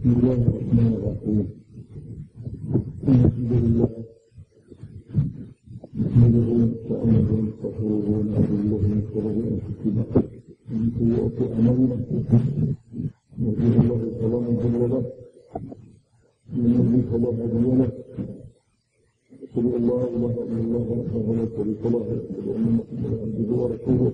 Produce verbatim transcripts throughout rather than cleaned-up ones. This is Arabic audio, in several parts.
بسم الله الرحمن الرحيم. الحمد لله نحمده ونستعينه ونستغفره ونعوذ بالله من شرور انفسنا ومن سيئات اعمالنا. يهده الله فلا مضل له ومن يضلل فلا هادي له. أشهد أن لا إله إلا الله وحده لا شريك له وأشهد أن محمدا عبده ورسوله.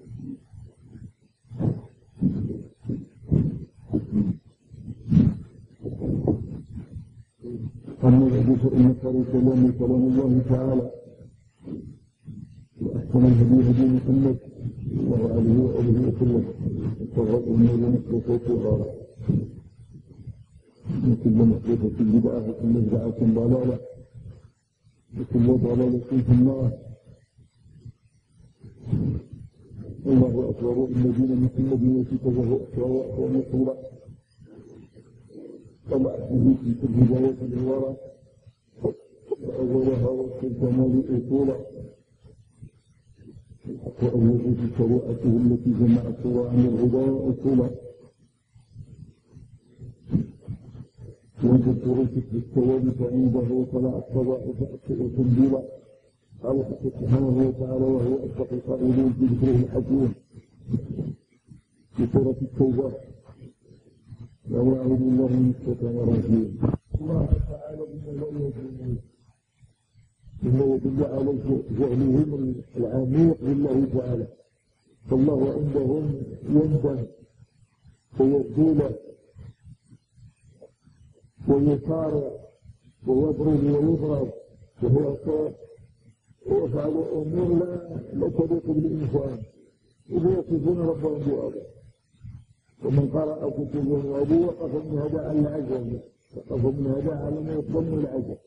أما بعد فإن خير الكلام كلام الله تعالى وأحسن الهدي هدي محمد صلى الله عليه وآله وسلم وشر الأمور محدثاتها وكل محدثة بدعة وكل بدعة ضلالة وكل ضلالة في النار. الله أكبر. إن دين محمد وكتابه أسرى وأقوم يقول طلعت به في كل هداية الورى وأولها وفي الكمال أصولا وأوله في شريعته التي جمعت عن الهدى أصولا وجدت ركب بالثوابت عنده فلا أقتضى فأكثر تنبيلا. قال سبحانه وتعالى وهو أصدق القائلين في ذكره الحكيم في سورة التوبة: أعوذ بالله من الشيطان الرجيم. الله تعالى إنه لا يجوز إنه يدل على جهلهم العميق بالله تعالى. فالله عندهم يندم ويبذل ويصارع ويضرب ويضرب وهو ويفعل أمور لا لا تليق بالإنسان ويصفون ربهم بهذا. ومن قرأ كتبه وأبوه وقف من هذا على العجب وقف من هذا على ما يضم العجب.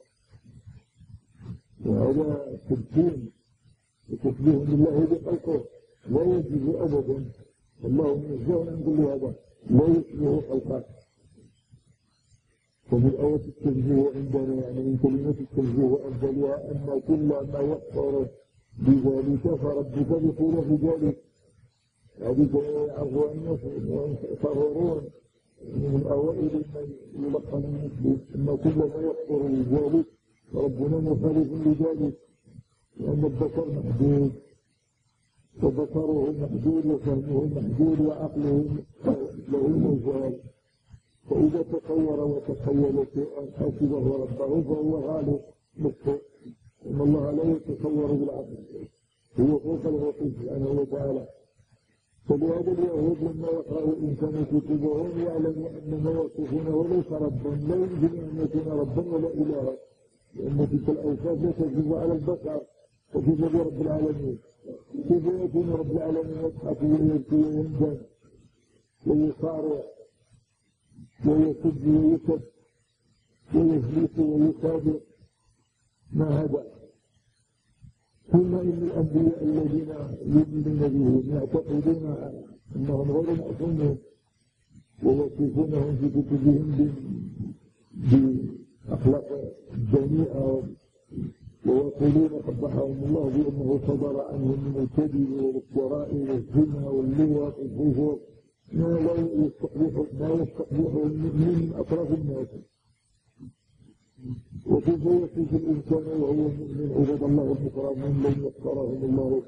وهذا تبكين وتشبيه بالله بخلقه لا يجوز أبدا. الله منزه عن كل هذا لا يشبه خلقه. ومن الآية التنزيه عندنا يعني من كلمة التنزيه أفضلها أن كل ما يحصر بذلك فربك بطول بذلك. هذه عفوا الناس يصغرون من أوائل من يلقن المسلم أن كل ما يحصر بذلك ربنا مخالف لذلك، لأن البصر محدود وبصره محدود وفهمه محدود وعقله له مجال. فإذا تصور وتخيل شيئا حسبه ربه فهو غالب مخطئ. إن الله لا يتصور بالعقل، هو فوق الوصف سبحانه وتعالى. فلهذا اليهود لما يقرأ الإنسان كتبهم يعلم أن ما يصفونه ليس ربا، لا يمكن أن يكون ربا ولا إلها، لأن تلك الأوصاف لا تجوز على البشر وتجوز رب العالمين. كيف يكون رب العالمين يضحك ويبكي ويندم ويصارع ويسد ويسد ويجلس ويسابق؟ ما هذا؟ ثم إن الأنبياء الذين يؤمنون بهم يعتقدون أنهم غير معصومين ويصفونهم في كتبهم بأخلاق جميعة ويقولون قبحهم الله بأنه صدر عنهم من الكذب والافتراء والزنا واللواط والظهور ما لا يستقبح ما يستقبح من أطراف الناس. وكيف يصف الإنسان وهو مؤمن عباد الله المكرمين لم يختارهم الله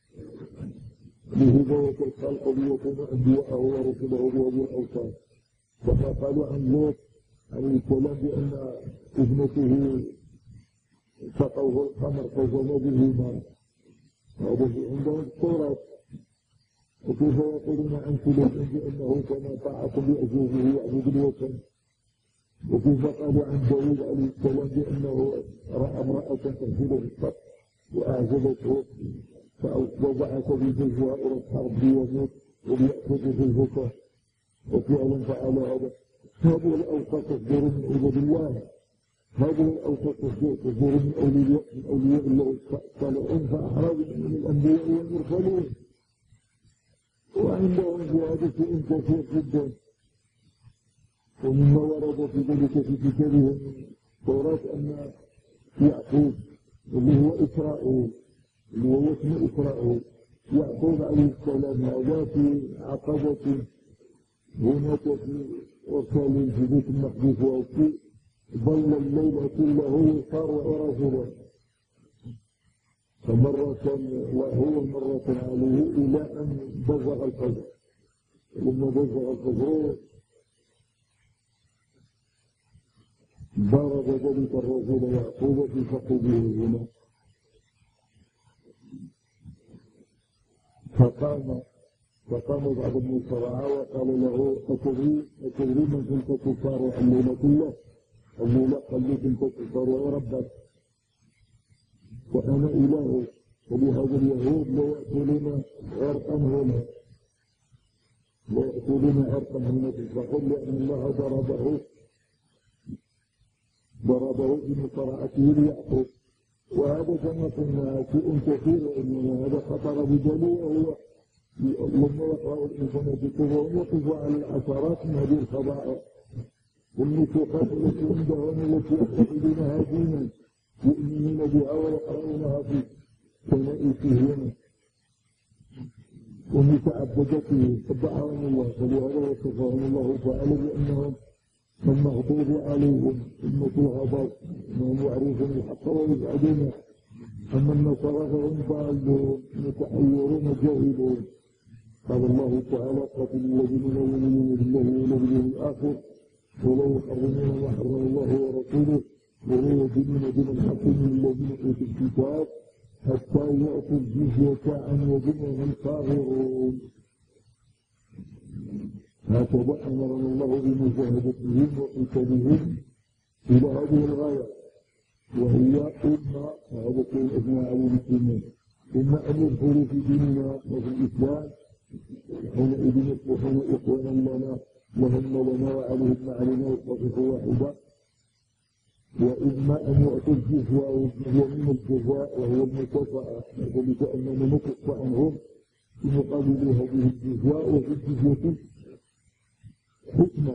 بهداية الخلق ليكونوا أنبياءه ورسله بهذه الأوصاف. كما قالوا عن لوط عليه السلام بأن ابنته سقوه الخمر فزنوا به ماء، هذا عندهم التوراة. وكيف يقولون عن سليمان بأنه كان طاعة بأجوبه يعبد الوثن. وكيف قالوا عن داود عليه السلام بأنه رأى امرأة تغسل في السطح وأعجبته فوضعت بزوجها إلى الحرب ليموت وليأخذ زوجته، وفعلا فعل هذا. هذه الأوصاف تصدر من عباد الله، هذه الأوصاف تصدر من أولياء من أولياء الله الصالحين فأحرار من الأنبياء والمرسلين. وعندهم في هذا شيء كثير جدا. ومما ورد في ذلك في كتابهم التوراة أن يعقوب اللي هو إسرائيل اللي هو اسم إسرائيل يعقوب عليه السلام هذا في عقبة هناك في وسائل في بيت المقدس وفي ظل الليل كله يقارع رجلا، فمرة وهو مرة عليه إلى أن بزغ الفجر. لما بزغ الفجر ضرب ذلك الرجل يعقوب في فخذه هنا، فقام فقام بعض من الصراعة وقال له: أتدري أتدري من كنت تصارع الليلة كله؟ الليلة قال لي كنت تصارع ربك وأنا إله، ولهذا اليهود لا يأكلون عرقا هنا، لا يأكلون عرقا هنا في الفخذ، لأن الله ضربه ضربه بمصارعته ليعقوب. وهذا كما قلنا شيء كثير، إن هذا خطر بجلو، وهو لما يقرأ الإنسان بكثرة يقف على العشرات من هذه الفضائح والنسوخات التي عندهم، التي يعتقدونها دينا يؤمنون بها ويقرؤونها في كنائسهم ومتعبدته، تبعهم الله. فلهذا وصفهم الله تعالى بأنهم المغضوب عليهم أمة الغضب، أنهم يعرفون الحق ويبعدونه. أما النصارى فهم ضالون متحيرون جاهلون. قال الله تعالى: قاتل الذين لا يؤمنون بالله ولا باليوم الآخر ولا يحرمون ما حرم الله ورسوله ولا يدينون دين الحق من الذين أوتوا الكتاب حتى يأتوا الجزية عن يد وهم صاغرون. هكذا أمرنا الله بمجاهدتهم وقتالهم إلى هذه الغاية، وهي إما هذا كل أجماع المسلمين إما أن يدخلوا في ديننا وفي الإسلام، حينئذ يصبحون إخوانا لنا وهم لنا وعليهم علينا وصفة واحدة، وإما أن يأتوا الجزية والجزية من الجزاء وهو المكافأة، ذلك أننا نكف عنهم في مقابل هذه الجزاء. وفي الجزية حكمة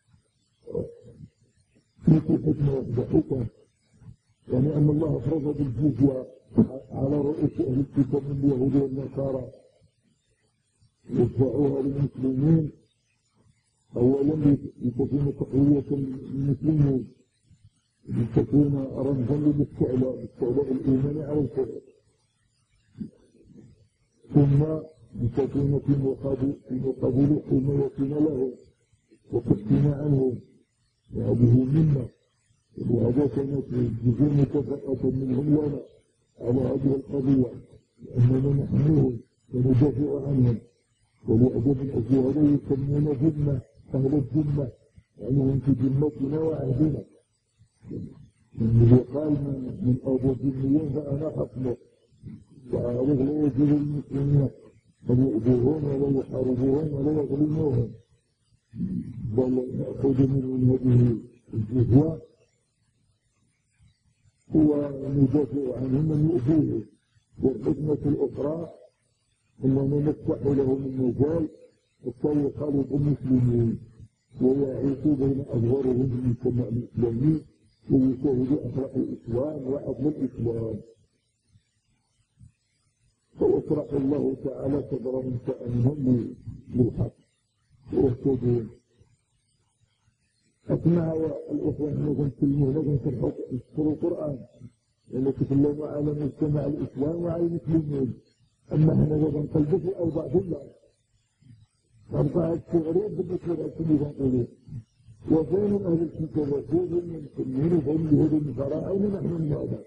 مثل حكمة واحدة حكم، يعني أن الله أفرض بالجزية على رؤوس أهل الكتاب من اليهود والنصارى يدفعوها للمسلمين، أولا لتكون تقوية للمسلمين، لتكون رمزا للاستعلاء باستعلاء الإيمان على الكفر، ثم لتكون في مقابل حمايتنا لهم وكفنا عنهم، وهذه منا. وهذا كانت جزء مكافأة منهم لنا على هذه القضية، لأننا نحميهم وندافع عنهم. ولأجل الأجل هذا يسمون ذمة، أهل الذمة، يعني هم في ذمتنا وعهدنا. من يقال من أبو الذميين فأنا خصمه، وهذا لا يجوز للمسلمين أن يؤذوهم ولا يحاربوهم ولا يظلموهم، بل نأخذ من هذه الجزوة هو ندافع عنهم من يؤذوه. والحكمة الأخرى أننا نفتح لهم المجال حتى يخالطوا المسلمين ويعيشوا بين أظهرهم في المجتمع الإسلامي ويشاهدوا أخلاق الإسلام وعدل الإسلام. فيشرح الله تعالى صدرهم شأنهم للحق ويهتدون. أسمع الأخوة أنهم كلمة لهم تذكروا القرآن، لأنه تكلموا على مجتمع الإسلام وعلى المسلمين، أما احنا لازم نقلبه في أوضاع كلها. فأبقى التغريب بالنسبة لأسلوبهم نقوله وفين أهل الكتاب وفوز من سنين وفهم لهذا النصارى أين نحن من هذا؟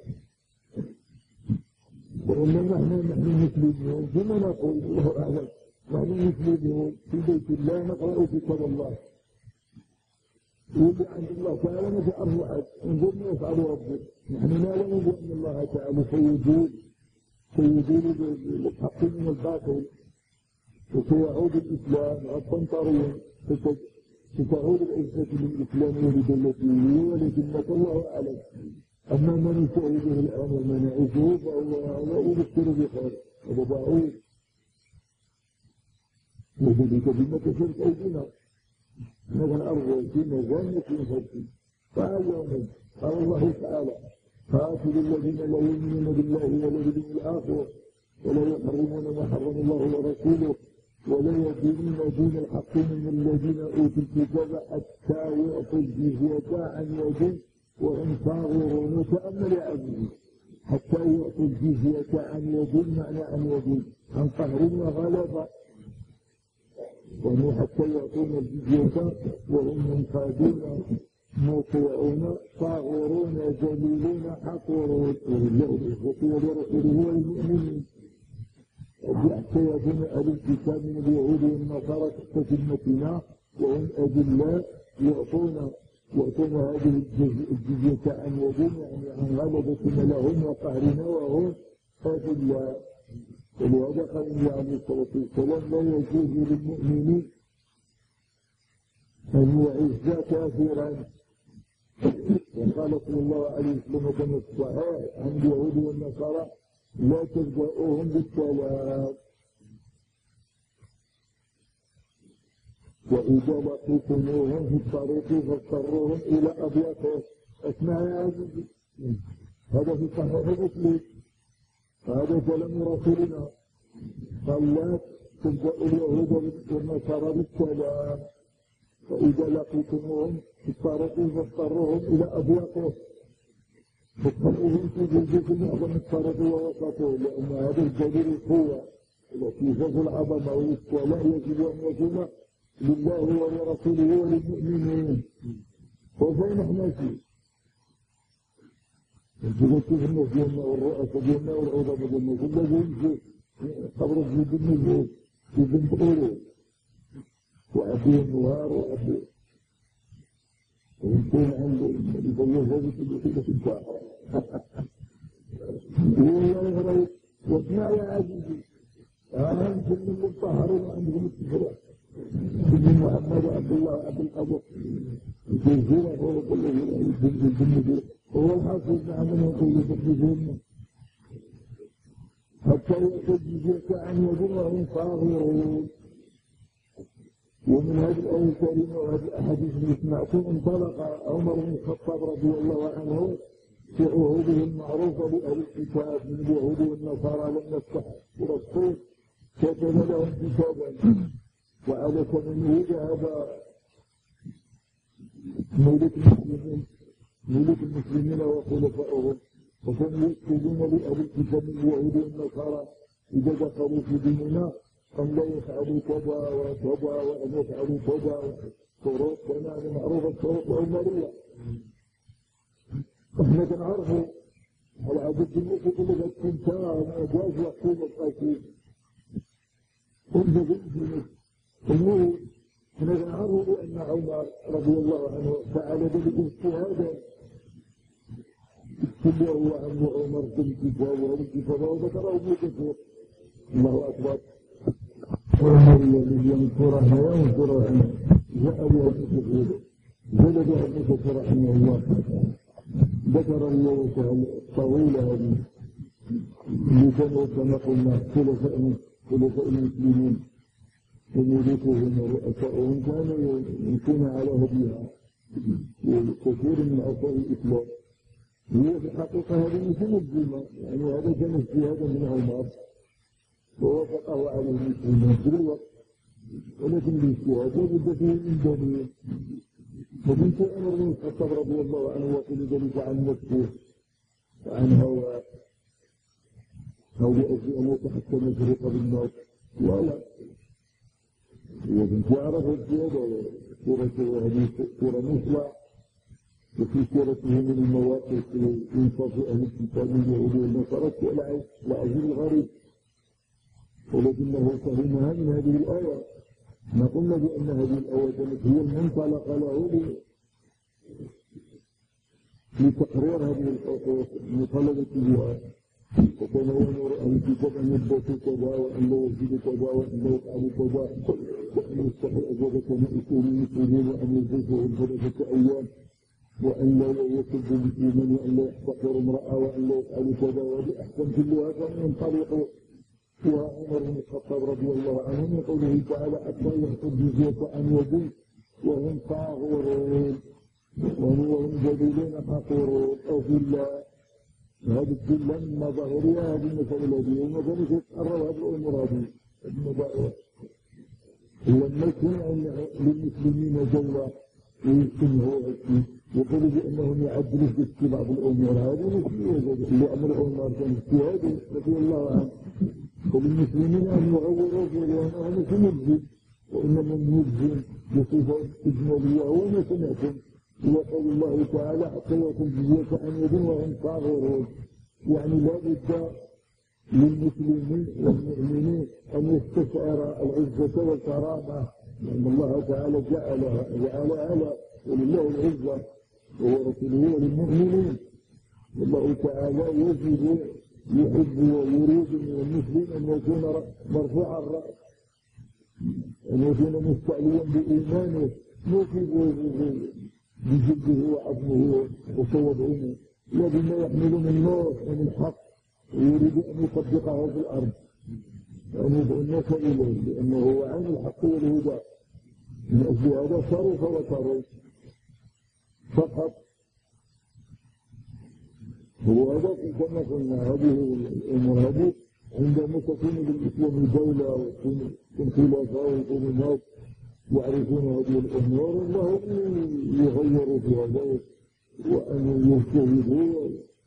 وإنما نحن نحن المسلمين كما نقول الله أعلم، نحن المسلمين في بيت الله نقرأ كتاب الله، واللي عند الله تعالى ما تعرف أحد، انظر ما يفعل ربه. نحن نعلم بأن الله تعالى سيجود سيجود بالحق من الباطل، وسيعود الإسلام غضا طريا، ستعود العزة للإسلام ولدولته، ولكنك الله أعلم. أما من يشاهده الآن وما نعيشه فهو لا يبشر بخير، هذا بعيد، وذلك بما كسرت أيدينا نحن الأرض في ميزان في فرسي. فأيوم قال الله تعالى: قاتل الذين لا يؤمنون بالله ولا باليوم الآخر ولا يحرمون ما حرم الله ورسوله ولا يدينون دين الحق من الذين أوتوا الكتاب حتى يعطوا الجزية عن يد وهم صاغرون. تأمل يا عزيزي، حتى يعطوا الجزية عن يد، معنى عن يد عن قهر وغلبة، وهم حتى يعطون الجزية وهم منقادون مطيعون صاغرون ذليلون حقرون ولرسوله والمؤمنين. حتى يكون أهل الكتاب من اليهود والنصارى تحت كلمتنا وهم أذلاء يعطون يعطون هذه الجزية عن يدين، يعني عن غلبة لهم وقهرنا وهم أذلاء. ولهذا قال النبي عليه الصلاة والسلام لا يجوز للمؤمنين أن يعز كافرا. وقال صلى الله عليه وسلم كما في الصحيح عن اليهود والنصارى لا تبدأوهم بالسلام، وإذا لقيتموهم في الطريق فاضطروهم إلى أضيافهم. اسمع يا عزيزي، هذا في صحيح مسلم، هذا كلام رسولنا قال لا تبدأوا اليهود والنصارى بالسلام، فإذا لقيتموهم في الطريق فاضطروهم إلى أضيافهم. فاضطروهم في جلدكم معظم الطريق ووسطه، لأن هذا الدليل القوة التي فوق العظمة والاستعلاء يجب أن يكون لله ولرسوله وللمؤمنين. وفين احنا فيه؟ انتوا كيف الناس ديالنا والرؤساء ديالنا والعظماء ديالنا كلهم في قبر جديد النجوم في بنت قولوا وأبيه نهار وأبيه ويكون عنده يبلغ هذه كلها في البحر. والله يغرق. واسمع يا عزيزي، أنتم من المطهرين وعندكم التفرع ابن محمد وعبد الله وعبد القادر الجزيرة هو كله الجنة هو الحاصل نعمله كله تقديسهم حتى يأتي الجزيرة عن يدين وهم صاغرون. ومن هذه الآية الكريمة وهذه الأحاديث اللي سمعتم انطلق عمر بن الخطاب رضي الله عنه في عهوده المعروفة لأهل الكتاب من اليهود والنصارى لما فتح الرسول كتب لهم كتابا وعلى ثمنه ذهب ملك المسلمين ملك المسلمين وخلفائهم، وكانوا يكتبون لأهل الكتاب من اليهود والنصارى إذا دخلوا في ديننا أن لا يفعلوا كذا وكذا وأن يفعلوا كذا شروط كان معروفة الشروط العمرية. احنا كنعرفوا على عدد الناس يقول لك التمثال أجاز وحكومة القاسين انت قلت أمور احنا كنعرفوا بأن عمر رضي الله عنه فعل ذلك اجتهادا اتبعوا عنه عمر في الكتاب وهذا الكتاب وذكره ابن كثير. الله أكبر. وعمر الذي ينصرها وينصرها جاء بها ابن كثير جاء بها ابن كثير رحمه الله ذكر الرواية الطويلة هذه اللي كانوا كما قلنا خلفاء خلفاء المسلمين وملوكهم ورؤسائهم كانوا يكون على هديها وكثير من أعضاء الإسلام. هي في الحقيقة هذه مش مجزمة، يعني هذا كان اجتهادا من عمر ووافقه عليه المسلمين في الوقت، ولكن الاجتهاد لابد فيه من دليل. وبنت عمر بن الخطاب رضي الله عنه وقل ذلك عن نفسه وعن هواه أو لأجل أن يتحكم يفرق بالناس لا لا. وبنت عرف الزيادة سورة هذه سورة مصلى وفي سورته من المواقف إنصاف أهل الكتاب اليهود والنصارى لأجل الغريب، ولكنه فهمها من هذه الآية. ما قلنا بأن هذه الآية كانت هي المنطلق له لتقرير هذه الحقوق المطالبة بها، وكان يأمر أهل الكتاب أن يثبتوا كذا وأن لا يزيدوا كذا وأن لا يفعلوا كذا وأن يستحوا أزواجة أصول المسلمين وأن يزيدوا ثلاثة أيام وأن لا يسبوا المسلمين وأن لا يحتقروا امرأة وأن لا يفعلوا كذا. وهذه أحكام كلها كان ينطلق فيها عمر بن الخطاب رضي الله عنه من قوله تعالى حتى يعطوا الجزية عن يدين وهم صاغرون وهم ذليلون حقيرون أذلاء. هذه الذلة من ظاهرها هذه المسألة هذه وما كانت يتقرر هذه الأمور هذه المبادئ لما يكون للمسلمين دولة ويجتمعوا ويقولوا بأنهم يعدلوا في بعض الأمور هذه اللي أمر عمر كان اجتهاد رضي الله عنه وللمسلمين أن يغوروا لأنهم سنجزم وإنما نجزم بصفة إجمالية وما سمعتم وقال الله تعالى حتى يكون جزية عن يد وهم صاغرون يعني لا بد للمسلمين والمؤمنين أن يستشعر العزة والكرامة لأن الله تعالى جعلها جعل على ولله العزة ورسوله وللمؤمنين والله تعالى يجب يحب ويريد من المسلم أن يكون مرفوع الرأس أن يكون مستعليا بإيمانه موقف بجده وعظمه وصوبه لا بما يحمل من نور ومن الحق ويريد أن يطبقه في الأرض أن يدعو الناس إليه لأنه هو عين الحق والهدى من أجل هذا صرف وصرف فقط هو هذا كما قلنا هذه الأمور هذه عندما تكون للإسلام دولة وتكون خلافة ويكون الناس يعرفون هذه الأمور الله يغيروا في هذا وأن يجتهدوا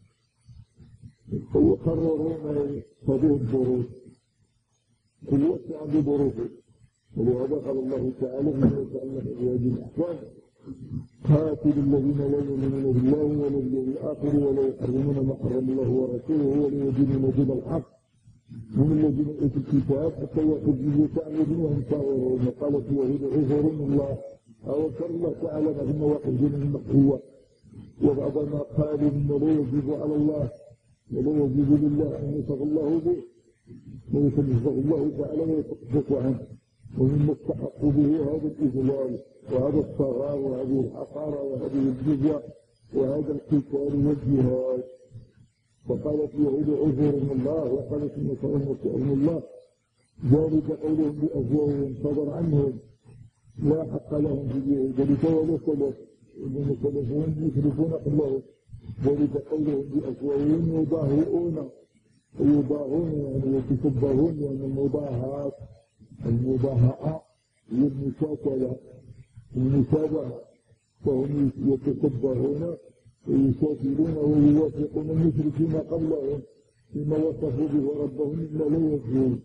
ويقرروا ما تضيع الظروف كل وقت عنده ظروفه ولهذا قال الله تعالى من يتعلق بهذه الأحكام قاتل الذين لا يؤمنون بالله ولا باليوم الآخر ولا يحرمون ما حرم الله ورسوله ولا يدينون دين الحق من الذين أوتوا الكتاب حتى يأخذ جزية عن يد وهم صاغرون وقالت اليهود عزير من الله أو كان الله تعالى بهم واحد من المقوى وبعضما قالوا إن لا يجوز على الله ولا يجوز لله أن يصف الله به ويتنزه الله تعالى ويتصدق عنه ومن مستحق به هذا الإذلال وهذا الصغار وهذه الحقارة وهذه الجزية وهذا القتال والجهاد وقالت اليهود عزير من الله وقالت النصارى المسيح من الله ذلك قولهم بأفواههم صدر عنهم لا حق لهم في اليهود ذلك ولا سلف إنهم سلفون يشركون قبلهم ذلك قولهم بأفواههم يضاهئون ويضاهون يعني يتشبهون يعني المضاهات المضاهاة هي المشاكلة المشابهة فهم يتشبهون ويشاكلون ويوافقون المشركين قبلهم فيما وصفوا به ربهم إلا لا يجوز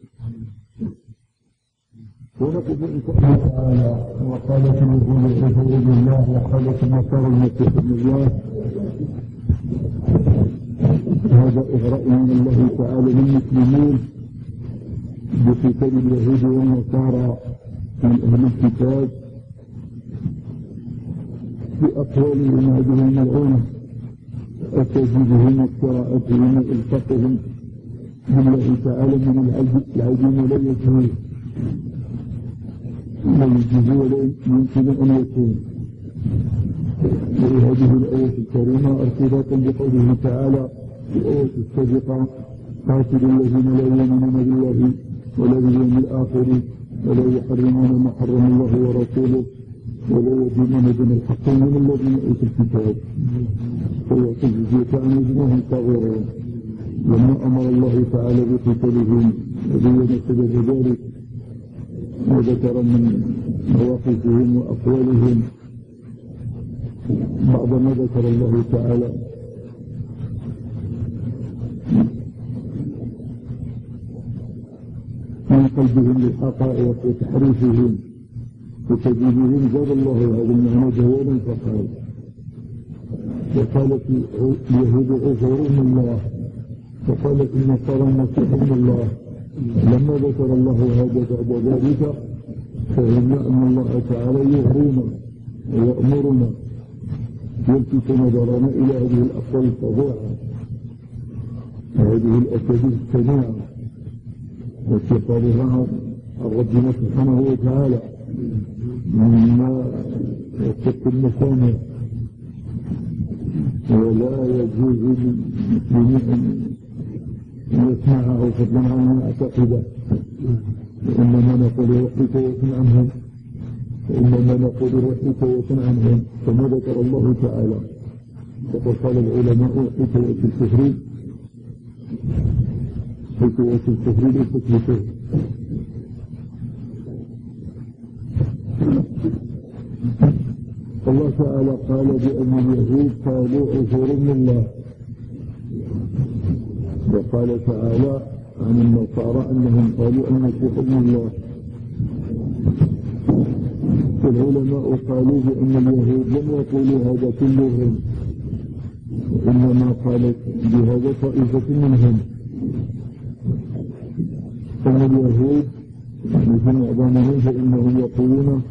ونقف إن شاء الله تعالى وقالت اليهود عزير بن الله وقالت النصارى المسيح ابن الله هذا إغراء من الله تعالى للمسلمين بقتال اليهود والنصارى من أهل الكتاب بأقوالهم هذه الملعونة أساجدهم وقراءتهم وإلفاقهم بالله تعالى من العجين ولا يجوز لا يجوز ولا يمكن أن يكون وهذه الآية الكريمة ارتباطا بقوله تعالى في الآية السابقة قاتل الذين لا يؤمنون بالله ولا باليوم الآخر ولا يحرمون ما حرم الله ورسوله ولا يدينون دين الحق من الذين أوتوا الكتاب ويعطي الجزية عن يد وهم صاغرون لما أمر الله تعالى بقتالهم وبين سبب ذلك وذكر من مواقفهم وأقوالهم بعض ما ذكر الله تعالى من قلبهم للحقائق وتحريفهم وتجديدهم زاد الله هذا المعنى جوالا فقال وقالت اليهود عزير من الله وقالت النصارى المسيح من الله لما ذكر الله هذا بعد ذلك فهمنا أن الله تعالى يغرينا ويأمرنا يلفت نظرنا إلى هذه الأقوال الفظيعة وهذه الأساليب السميعة التي قالها ربنا سبحانه وتعالى مما يتق المسامع ولا يجوز للمسلمين أن يسمعه فضلا عن أن يعتقده وإنما نقول وحيك وكن عنهم وإنما نقول وحيك وكن عنهم كما ذكر الله تعالى فقد قال العلماء وحيك وكن الكفر حيك وكن الكفر ليست بكفر الله تعالى قال بأن اليهود قالوا عزير من الله، وقال تعالى عن النصارى أنهم قالوا المسيح ابن الله. العلماء قالوا بأن اليهود لم يقولوا هذا كلهم، إنما قالت بهذا طائفة منهم. أما اليهود مثل معظمهم فإنهم يقولون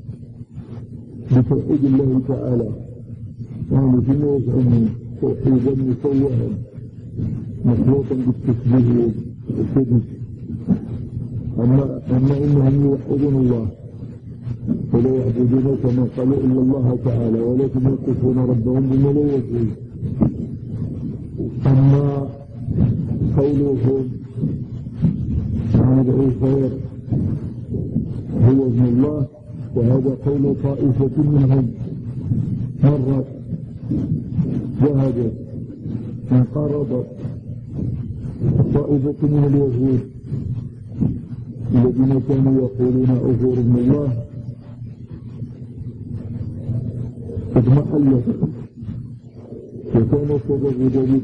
بتوحيد الله تعالى، يعني فيما يزعمون توحيدا مسوّها مخلوطا بالتشبيه والكذب. أما أما إنهم يوحدون الله ولا يعبدون كما قالوا إلا الله تعالى، ولكن يصفون ربهم بما لا يجوز. أما قولهم هذا عزير هو ابن الله، وهذا قول طائفة منهم مرة ذهبت انقرضت طائفة من اليهود الذين كانوا يقولون عزير ابن الله اضمحلت، وكان سبب ذلك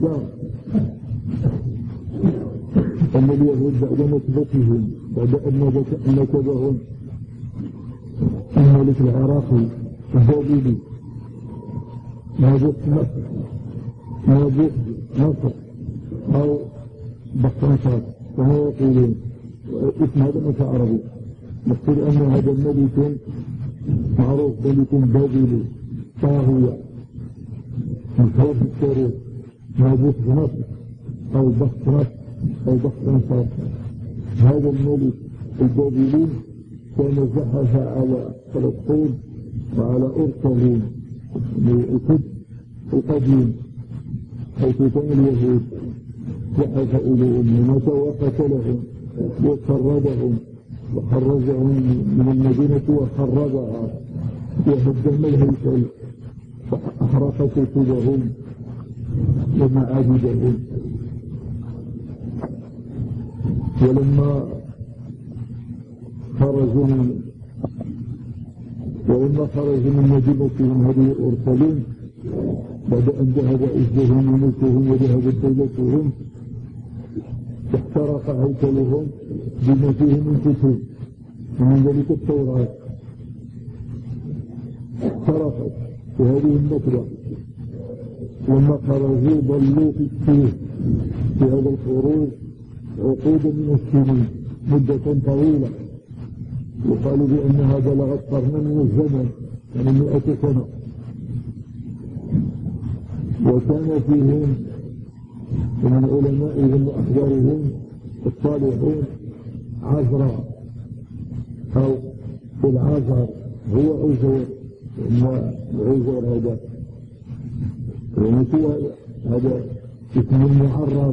أن اليهود بعد نسبتهم بعد أن نسبهم الملك العراقي البابلي نابوت مصر نابوت مصر أو بطنطات كما يقولون، اسم هذا مش عربي، نقول أن هذا الملك معروف ملك بابلي طاغية من خوف التاريخ، نابوت مصر أو بطنطات أو بطنطات. هذا الملك البابلي كان زحف على فلسطين وعلى أورشليم القدس القديم حيث كان اليهود، زحف إليهم هناك وقتلهم وخربهم وخرجهم من المدينة وخربها وهدم الهيكل وأحرق كتبهم ومعابدهم. ولما خرجوا من ولما خرجوا من مدينتهم هذه أورشليم بعد أن ذهب عزهم وملكهم وذهبت دولتهم، احترق هيكلهم بما فيه من كتب ومن ذلك التوراة احترقت في هذه النكبة. لما خرجوا ضلوا في السير في هذا الخروج عقودا من السنين مدة طويلة، وقالوا بأنها بلغت قرنا من الزمن يعني مئة سنة. وكان فيهم ومن علمائهم وأحبارهم الصالحون عزرا أو العزر هو عزير، عزير هذا ونسوى هذا اسم معرب،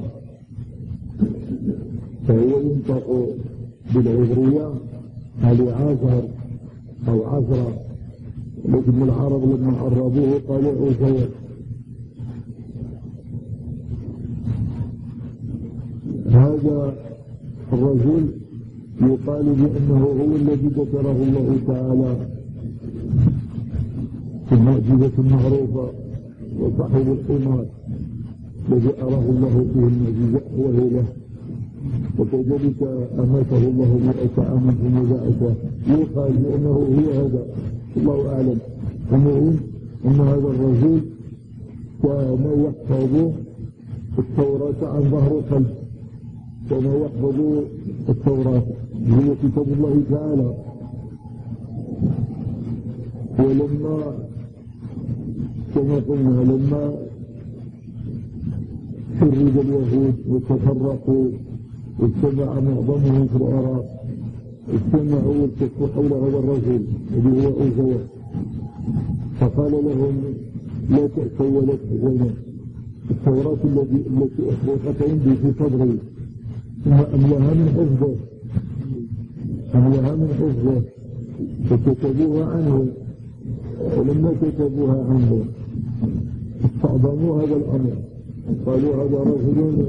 فهو ينطق بالعبرية هذا عزر أو عزرا، لكن العرب لما عربوه قالوا عزير. هذا الرجل يقال بأنه هو الذي ذكره الله تعالى في المعجزة المعروفة وصاحب الحمار الذي أراه الله فيه المعجزة وهو له، وكذلك أماته الله مئة عام ثم بعثه. يقال بأنه هو هذا، الله أعلم. المهم أن هذا الرجل كان يحفظ التوراة عن ظهر قلب، كان يحفظ التوراة هي كتاب الله تعالى. ولما كما قلنا لما شرد اليهود وتفرقوا واجتمع معظمهم في العراق، اجتمعوا والتفوا حول هذا الرجل الذي هو عزير، فقال لهم لا تأتوا ولا تحزنوا، التوراة التي التي أحرقت عندي في صدري ثم أملاها من حفظه أملاها من حفظه فكتبوها عنه. ولما كتبوها عنه استعظموا هذا الأمر، قالوا هذا رجل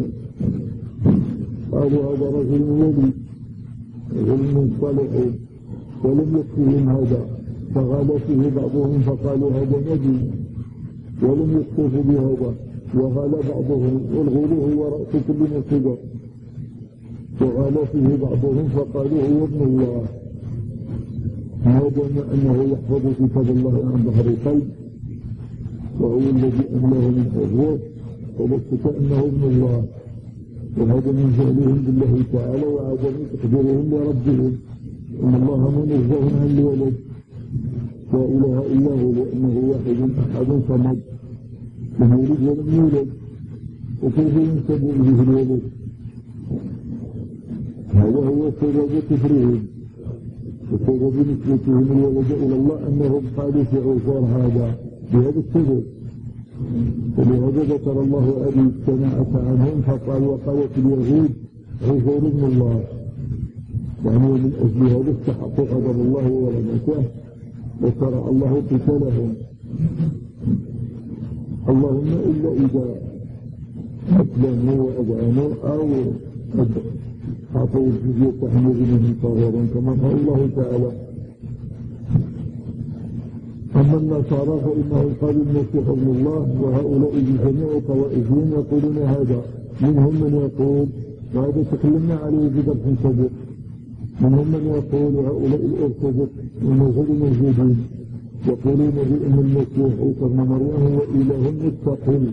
قالوا هذا رجل ولي رجل صالح، ولم يكفيهم هذا فغال فيه بعضهم فقالوا هذا نبي ولم يكتفوا بهذا، وغال بعضهم، والغلو هو رأس كل مصيبة، وغال فيه بعضهم فقالوا هو ابن الله، ما دام أنه يحفظ كتاب الله عن ظهر القلب وهو الذي أملاه من حفظه، فلست كأنه ابن الله، وهذا من جهلهم بالله تعالى وعدم تقديرهم لربهم، إن الله منزه عن الولد لا إله إلا هو، لأنه واحد أحد صمد لم يلد ولم يولد، وكيف ينسب إليه الولد؟ هذا هو سبب كفرهم وسبب نسبتهم الولد إلى الله، أنهم قالوا في عصار هذا بهذا السبب. ولهذا ذكر الله هذه السماعة عنهم فقال وقالت اليهود عزير ابن الله، يعني من أجل هذا استحقوا غضب الله ولعنته وشرع الله قتالهم. اللهم إلا إذا أسلموا وأذعنوا أو أعطوا الجزية عن يدهم صغيرا كما قال الله تعالى. أما النصارى فإنهم قالوا المسيح ابن الله، وهؤلاء بجميع طوائفهم يقولون هذا، منهم من يقول، وهذا تكلمنا عليه في درس سابق، منهم من يقول هؤلاء الأرثوذكس والموجود موجودين يقولون بأن المسيح عيسى ابن مريم هو إله مستقل،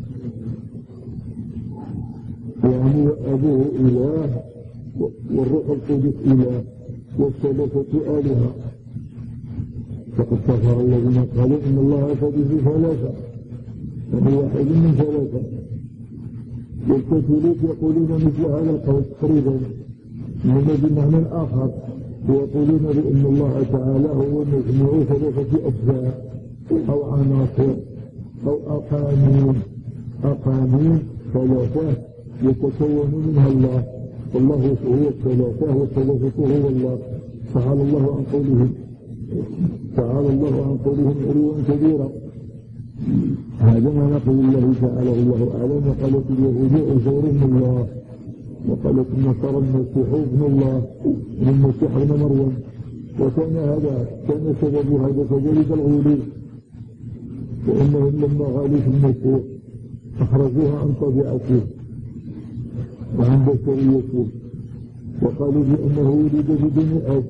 يعني أبوه إله والروح القدس إله والثلاثة آلهة. فقد كفر الذين قالوا إن الله ثالث ثلاثة، وهو واحد من ثلاثة. والكاثوليك يقولون مثل هذا القول تقريبا هم بمعنى آخر، ويقولون بأن الله تعالى هو مجموع ثلاثة أجزاء أو عناصر أو أقانيم أقانيم ثلاثة يتكون منها الله، والله هو الثلاثة والثلاثة هو الله. تعالى الله عن قولهم تعالى الله عن قولهم علوا كبيرا. هذا ما نقول الله تعالى والله أعلم. وقالت اليهود عزير ابن الله، وقالت النصارى المسيح ابن الله من المسيح ابن مريم، وكان هذا كان سبب هذا كذلك الغلو، وإنهم لما غالوا في المسيح أخرجوها عن طبيعته وعن بشريته، وقالوا بأنه ولد بدون أب،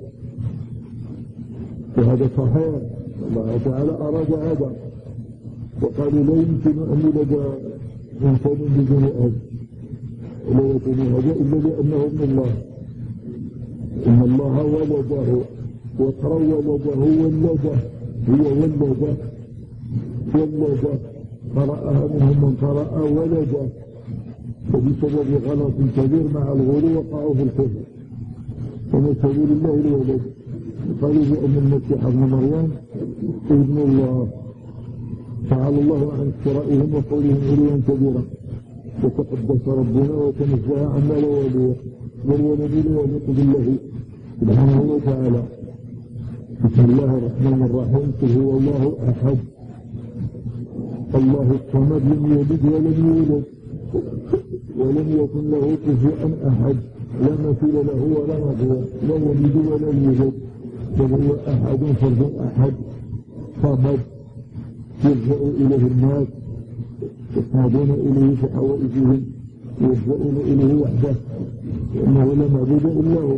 وهذا صحيح، الله تعالى أراد هذا، وقالوا لا يمكن أن يولد إنسان بدون أب، ولا يكون هذا إلا لأنه ابن الله. إن الله ولده وترى ولده ولده هو ولده ولده قرأها منهم من قرأ ولده، وبسبب غلط كبير مع الغلو وقعوا في الكفر ونسألوا لله الولد. قالوا بأن المسيح ابن مريم ابن الله، تعالى الله عن افترائهم وقولهم علوا كبيرا، وتقدس ربنا وتنزه عما لا يليق والولد لا يليق بالله سبحانه وتعالى. بسم الله الرحمن الرحيم. قل هو الله أحد الله الصمد لم يلد ولم يولد ولم يكن له كفوا أحد، لا مثيل له ولا نظير، لا يلد ولا يولد، وهو أحد فرد أحد صمد يلجأ إليه الناس يصمدون إليه في حوائجهم ويلجأون إليه وحده، لأنه لا معبود إلا هو.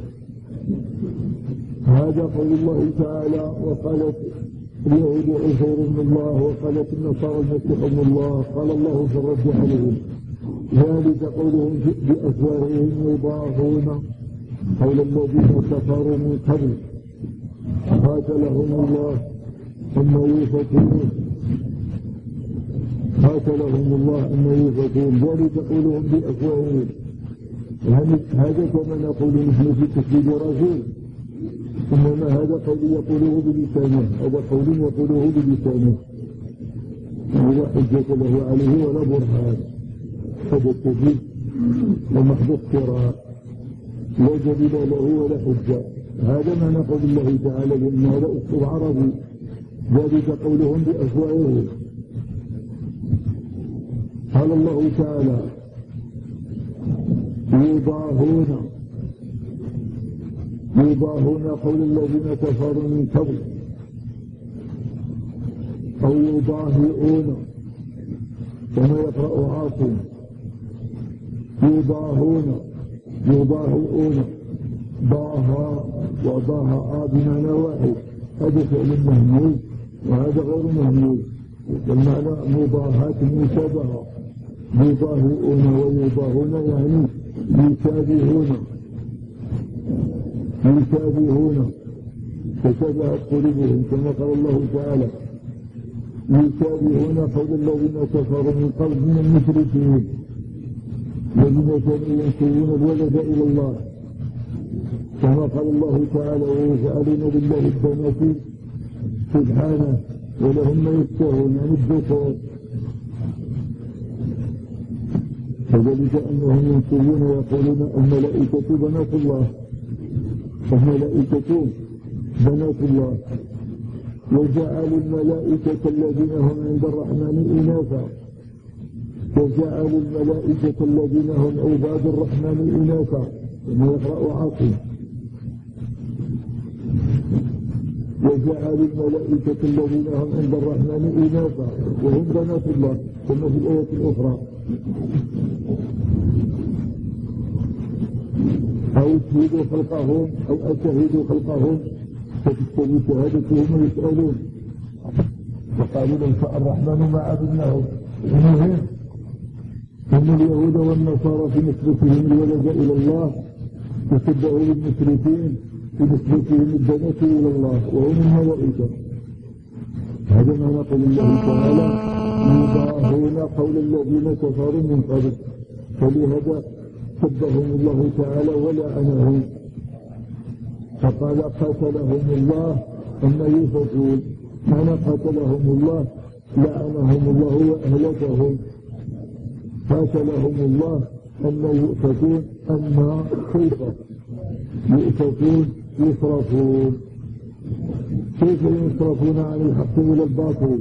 هذا قول الله تعالى. وقالت اليهود عزير ابن الله، وقالت النصارى المسيح ابن الله، قال الله في الرد عليهم ذلك قولهم بأفواههم يضاهون قول الذين كفروا من قبل قاتلهم الله ثم يوفكون قاتلهم الله ثم يوفكون ذلك قولهم بأفواههم. هذا كما نقول نحن في تكذيب رسول، إنما هذا قول يقوله بلسانه، هذا قول يقوله بلسانه ولا حجة له عليه ولا برهان، هذا التكذيب ومحض افتراء لا دليل له ولا حجة. هذا ما نقول الله تعالى بأن هذا أسلوب عربي، ذلك قولهم بأفواههم. قال الله تعالى يضاهون يضاهون قول الذين كفروا من قبل أو يضاهئون كما يقرأ عاصم، يضاهون يضاهئون، ضاها وضاها بمعنى واحد، هذا فعل مهموز وهذا غير مهموز، والمعنى مضاهاة مشابهة، يضاهئون ويضاهون يعني يشابهون يشابهون تشابهت قلوبهم كما قال الله تعالى، يشابهون قول الذين كفروا من قبل من المشركين الذين كانوا ينسبون الولد إلى الله، كما قال الله تعالى ويجعلون لله البنات سبحانه ولهم ما يشتهون يعني الذكور، وذلك أنهم ينسبون ويقولون الملائكة بنات الله، الملائكة بنات الله، وجعلوا الملائكة الذين هم عند الرحمن إناثا، وجعلوا الملائكة الذين هم عباد الرحمن إناثا كما يقرأ عاصم، وجعلوا الملائكة الذين هم عند الرحمن إناثا وهم بنات الله كما في الآية الأخرى، أو شهدوا خلقهم أو أشهدوا خلقهم فتكتبوا شهادتهم ويسألون، وقالوا لو شاء الرحمن ما عبدناهم. المهم أن اليهود والنصارى في نسبتهم الولد إلى الله يشبهوا للمشركين في نسبتهم البنات إلى الله وهم الملائكة. هذا ما نقول الله تعالى يضاهون قول الذين كفروا من قبل، فلهذا سبهم الله تعالى ولعنهم، فقال قاتلهم الله أما يؤفكون، معنى قاتلهم الله لعنهم الله وأهلكهم، قاتلهم الله أما يؤفكون، أما كيف يؤفكون يصرفون، كيف يصرفون عن الحق إلى الباطل،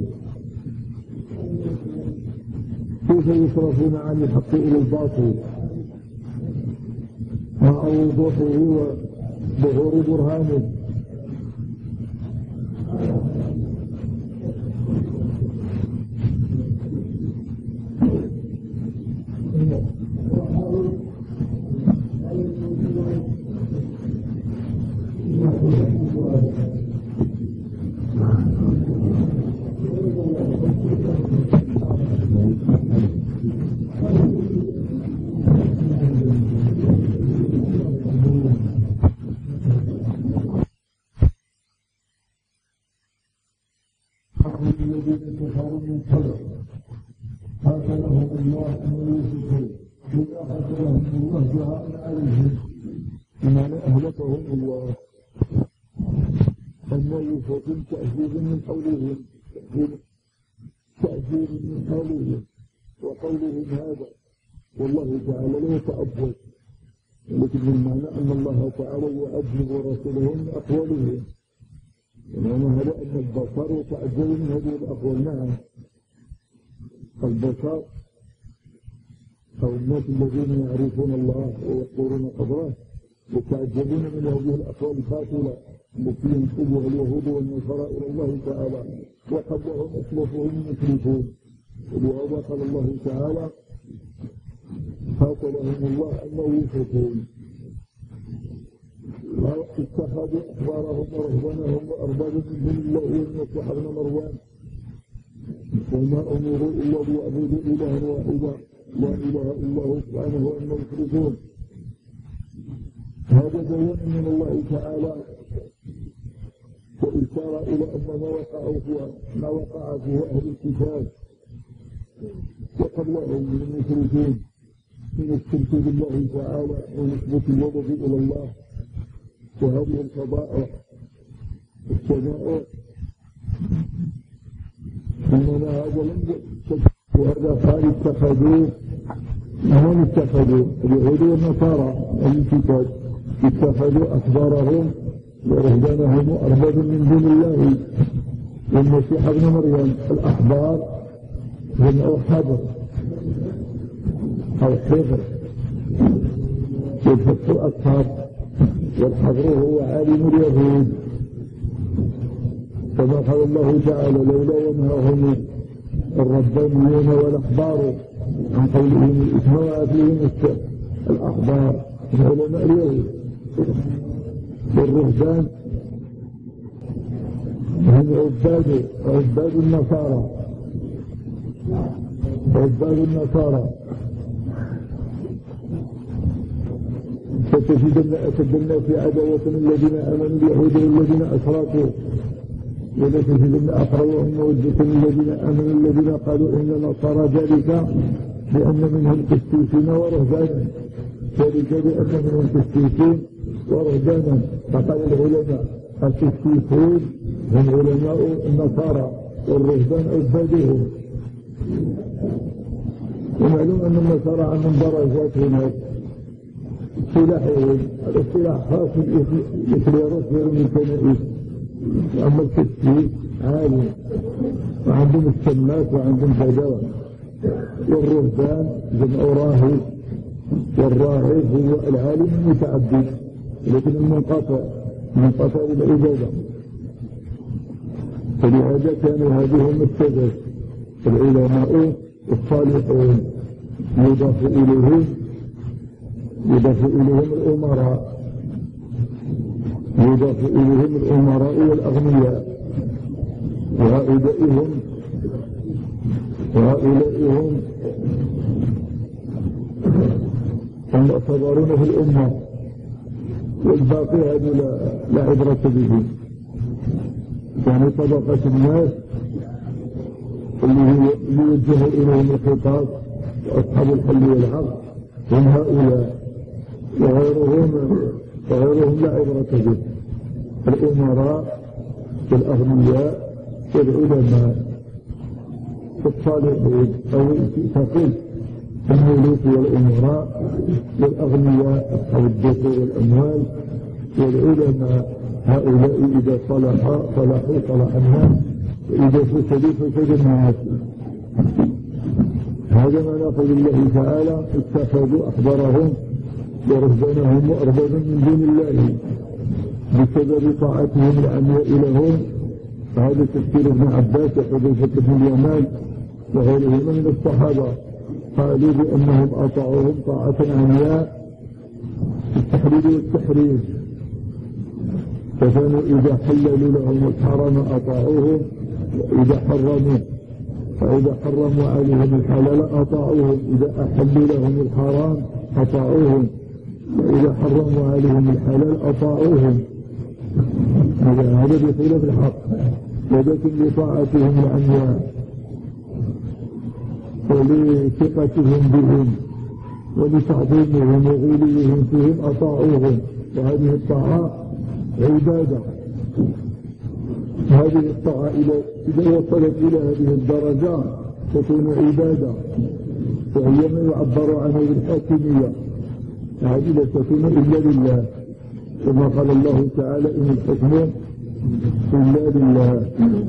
كيف يصرفون عن الحق إلى الباطل مع وضوحه وظهور برهانه. الذين كفروا من قبل قاتلهم الله أن يوفقوا، إذا قاتلهم الله جاء عليهم بمعنى أهلكهم الله، أن يوفقوا تأجيل من قولهم تأجيل من قولهم وقولهم هذا، والله تعالى لا يتأجل، لكن المعنى أن الله تعالى يعذب رسوله من أقوالهم، ومعنى هذا أن البصر يتعجل من هذه الأقوال. نعم البصر أو الناس الذين يعرفون الله ويذكرون قدره يتعجبون من هذه الأقوال الباطلة التي ينسبها اليهود والنصارى إلى الله تعالى، وقبلهم أسلافهم المشركون، ولهذا قال الله تعالى قاتلهم الله أن يوفقون، اتخذوا أحبارهم ورهبانهم وأربابا من دون الله والمسيح ابن مروان وما أمروا إلا ليعبدوا إلها واحدا لا إله إلا هو سبحانه وهم يشركون. هذا بيان من الله تعالى وإشارة إلى أن ما وقع فيها ما وقع فيه أهل الكتاب وقبلهم من المشركين من الشرك بالله تعالى ونسبة الولد إلى الله، وهذه الفضائح الشدائع إننا هذا لم يكن، وهذا قال اتخذوا، من اتخذوا اليهود والنصارى الكتاب اتخذوا أحبارهم ورهبانهم أربابا من دون الله والمسيح ابن مريم. الأحبار جمع حبر أو حبر يفتح الأصحاب، والحبر هو عالم اليهود، كما قال الله تعالى لولا ينهاهم الربانيون والأحبار عن قولهم الإثم وأكلهم الأحبار من علماء اليهود والرهبان هم عباد عباد النصارى عباد النصارى فتجدن أشد الناس عداوة الذين آمنوا اليهود والذين أشركوا ولتجدن أقربهم مودة الذين آمنوا الذين قالوا إن نصارى ذلك لأن منهم قسيسين ورهبانا ذلك لأن منهم قسيسين ورهبانا فقال العلماء القسيسون هم علماء النصارى والرهبان عبادهم. ومعلوم أن النصارى عندهم درجات هناك سلاحهم هذا السلاح خاص بالإكليروس غير من الكنائس. أما القسيس عالي وعندهم السماك وعندهم بدوى. والرهبان جمع راهب والراهب هو العالم المتعبد لكن المنقطع منقطع العبادة. فلهذا كانوا هذه هم السبب العلماء الصالحون يضاف إليهم يضاف إليهم الأمراء يضاف إليهم الأمراء والأغنياء وهؤلاء هم وهؤلاء هم المعتبرون في الأمة والباقي هذه لا, لا عبرة بهم. يعني طبقة الناس اللي يوجه إليهم الخطاب وأصحاب الحل والعقد هم هؤلاء وغيرهم وغيرهم لا عبرة بهم. الأمراء والأغنياء والعلماء الصالحون أو تقول الملوك والأمراء والأغنياء أصحاب الدخول والأموال والعلماء هؤلاء إذا صلحوا صلحوا صلح الناس وإذا فسدوا فسد الناس. هذا ما نقول الله تعالى اتخذوا أحبارهم ورهبانهم وأربابا من دون الله بسبب طاعتهم العمياء لهم. هذا تفسير ابن عباس وحذيفة بن اليمان وغيرهما من الصحابة قالوا بأنهم أطاعوهم طاعة عمياء في التحليل والتحريم فكانوا إذا حللوا لهم الحرام أطاعوهم وإذا حرموا فإذا حرموا عليهم الحلال أطاعوهم إذا أحلوا لهم الحرام أطاعوهم وإذا حرموا عليهم الحلال أطاعوهم. هذا بخلاف الحق ولكن لطاعتهم العمياء ولثقتهم بهم ولتعظيمهم وغلوهم فيهم أطاعوهم. وهذه الطاعة عبادة. هذه الطاعة إذا وصلت إلى هذه الدرجة تكون عبادة وهي ما يعبر عنه بالحاكمية. هذه لا تكون إلا لله كما قال الله تعالى إن الحكم إلا لله.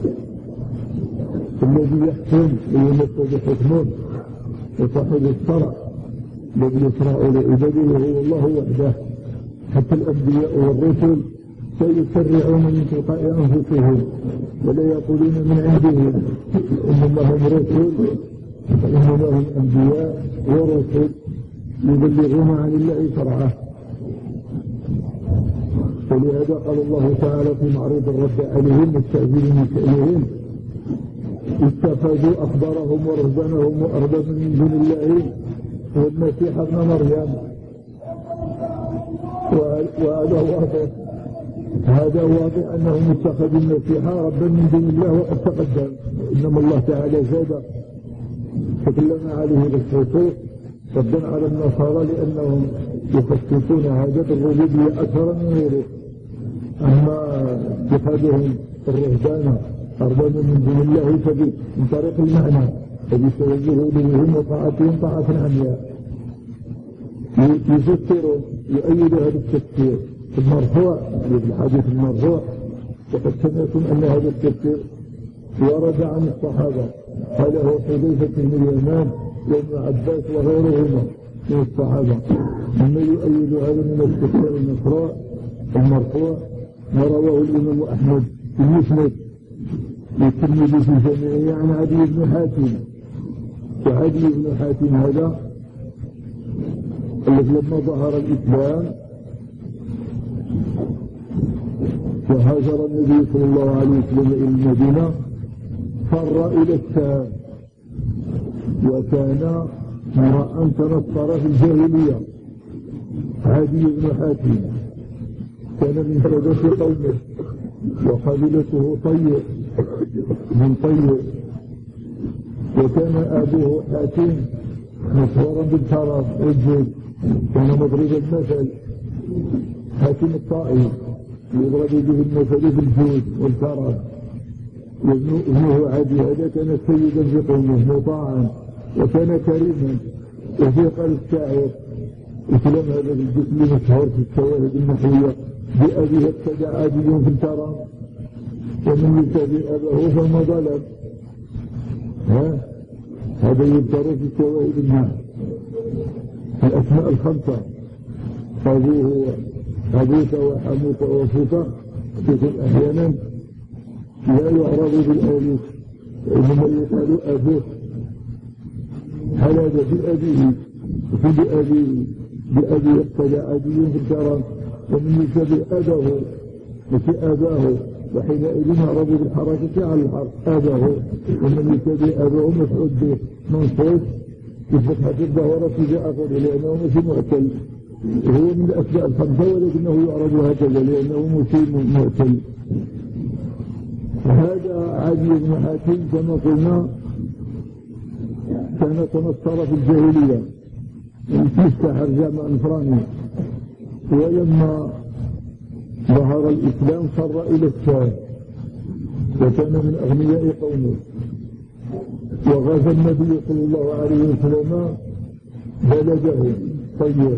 الذي يحكم وينفذ حكمه وصاحب الشرع الذي يشرع لعباده هو الله وحده. حتى الأنبياء والرسل سيشرعون من تلقاء أنفسهم ولا يقولون من عندهم إنما هم رسل وإنما هم أنبياء ورسل يبلغون عن الله شرعه. ولهذا قال الله تعالى في معرض الرد عليهم مستأذنين شأنهم اتخذوا أحبارهم ورهبانهم وأربابا من دون الله والمسيح ابن مريم. وهذا واضح هذا واضح أنهم اتخذوا المسيح ربا من دون الله وقد تقدم. إنما الله تعالى زاد تكلم عليه بالخصوص ردا على النصارى لأنهم يخصصون هذا بالربوبية أكثر من غيره. أما اتخاذهم الرهبان أربابا من دون الله فبي من طريق المعنى فبسببه لهم وطاعتهم طاعة عمياء. يفسرون يؤيد هذا التفسير المرفوع في الحديث المرفوع. وقد سمعتم أن هذا التفسير ورد عن الصحابة قاله حذيفة بن اليمان وابن عباس وغيرهما من الصحابة. أما يؤيد هذا من التفسير المشروع المرفوع ما رواه الإمام أحمد في المسند والترمذي في جامعه عن عدي بن حاتم. وعدي بن حاتم هذا الذي لما ظهر الإسلام وهاجر النبي صلى الله عليه وسلم إلى المدينة فر إلى الشام، وكان امرأ تنصر في الجاهلية. عدي بن حاتم كان من سادة قومه، وقبيلته طيء من طيء، وكان أبوه حاتم مشهورا بالكرم والجود، كان مضرب المثل، حاتم الطائي يضرب به المثل في الجود والكرم. وابنه عدي هذا كان سيدا في قومه مطاعا وكان كريما. وفي قال الشاعر اسلام هذا الجسم مشهور في الشواهد النحويه بأبيه ابتدع عادي في الكرم، ومن يتبع أباه فما ظلم. ها هذا يذكر في الشواهد النحو الأسماء الخمسة: أبوه أبوك وحموك وفوك، تكون أحيانا لا يعرض بالآلوف، وإنما يقال أبوه حلال بأبيه وفي بأبيه بأبيه ابتدع عادي في الكرم، ومن يتبع أباه وفي أباه، وحينئذ يعرض بالحركة على الحرف أباه، ومن يتبع أباه مفعول به منصوص بفتحة الظاهرة في جاء لأنه مش معتل، وهو من الأسماء الخمسة ولكنه يعرض هكذا لأنه مسلم معتل. هذا عدي بن حاتم كما قلنا كان تنصر في الجاهلية ويفتح الجامع الفراني، ولما ظهر الإسلام فر إلى الشام، وكان من أغنياء قومه. وغزا النبي صلى الله عليه وسلم بلده طيب،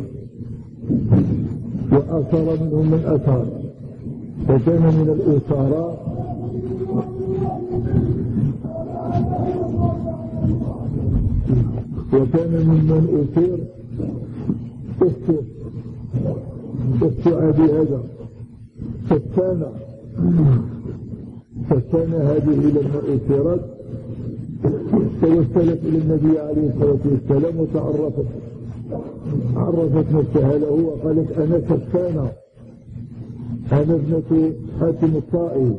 وأسر منهم من أسر، وكان من الأسارى وكان ممن أسير أخته أخت أبي هذا فتانة فتانة هذه لما أسيرت توسلت إلى النبي عليه الصلاة والسلام وتعرفت عرفت نفسها له وقالت أنا فتانة، أنا ابنة حاتم الطائي،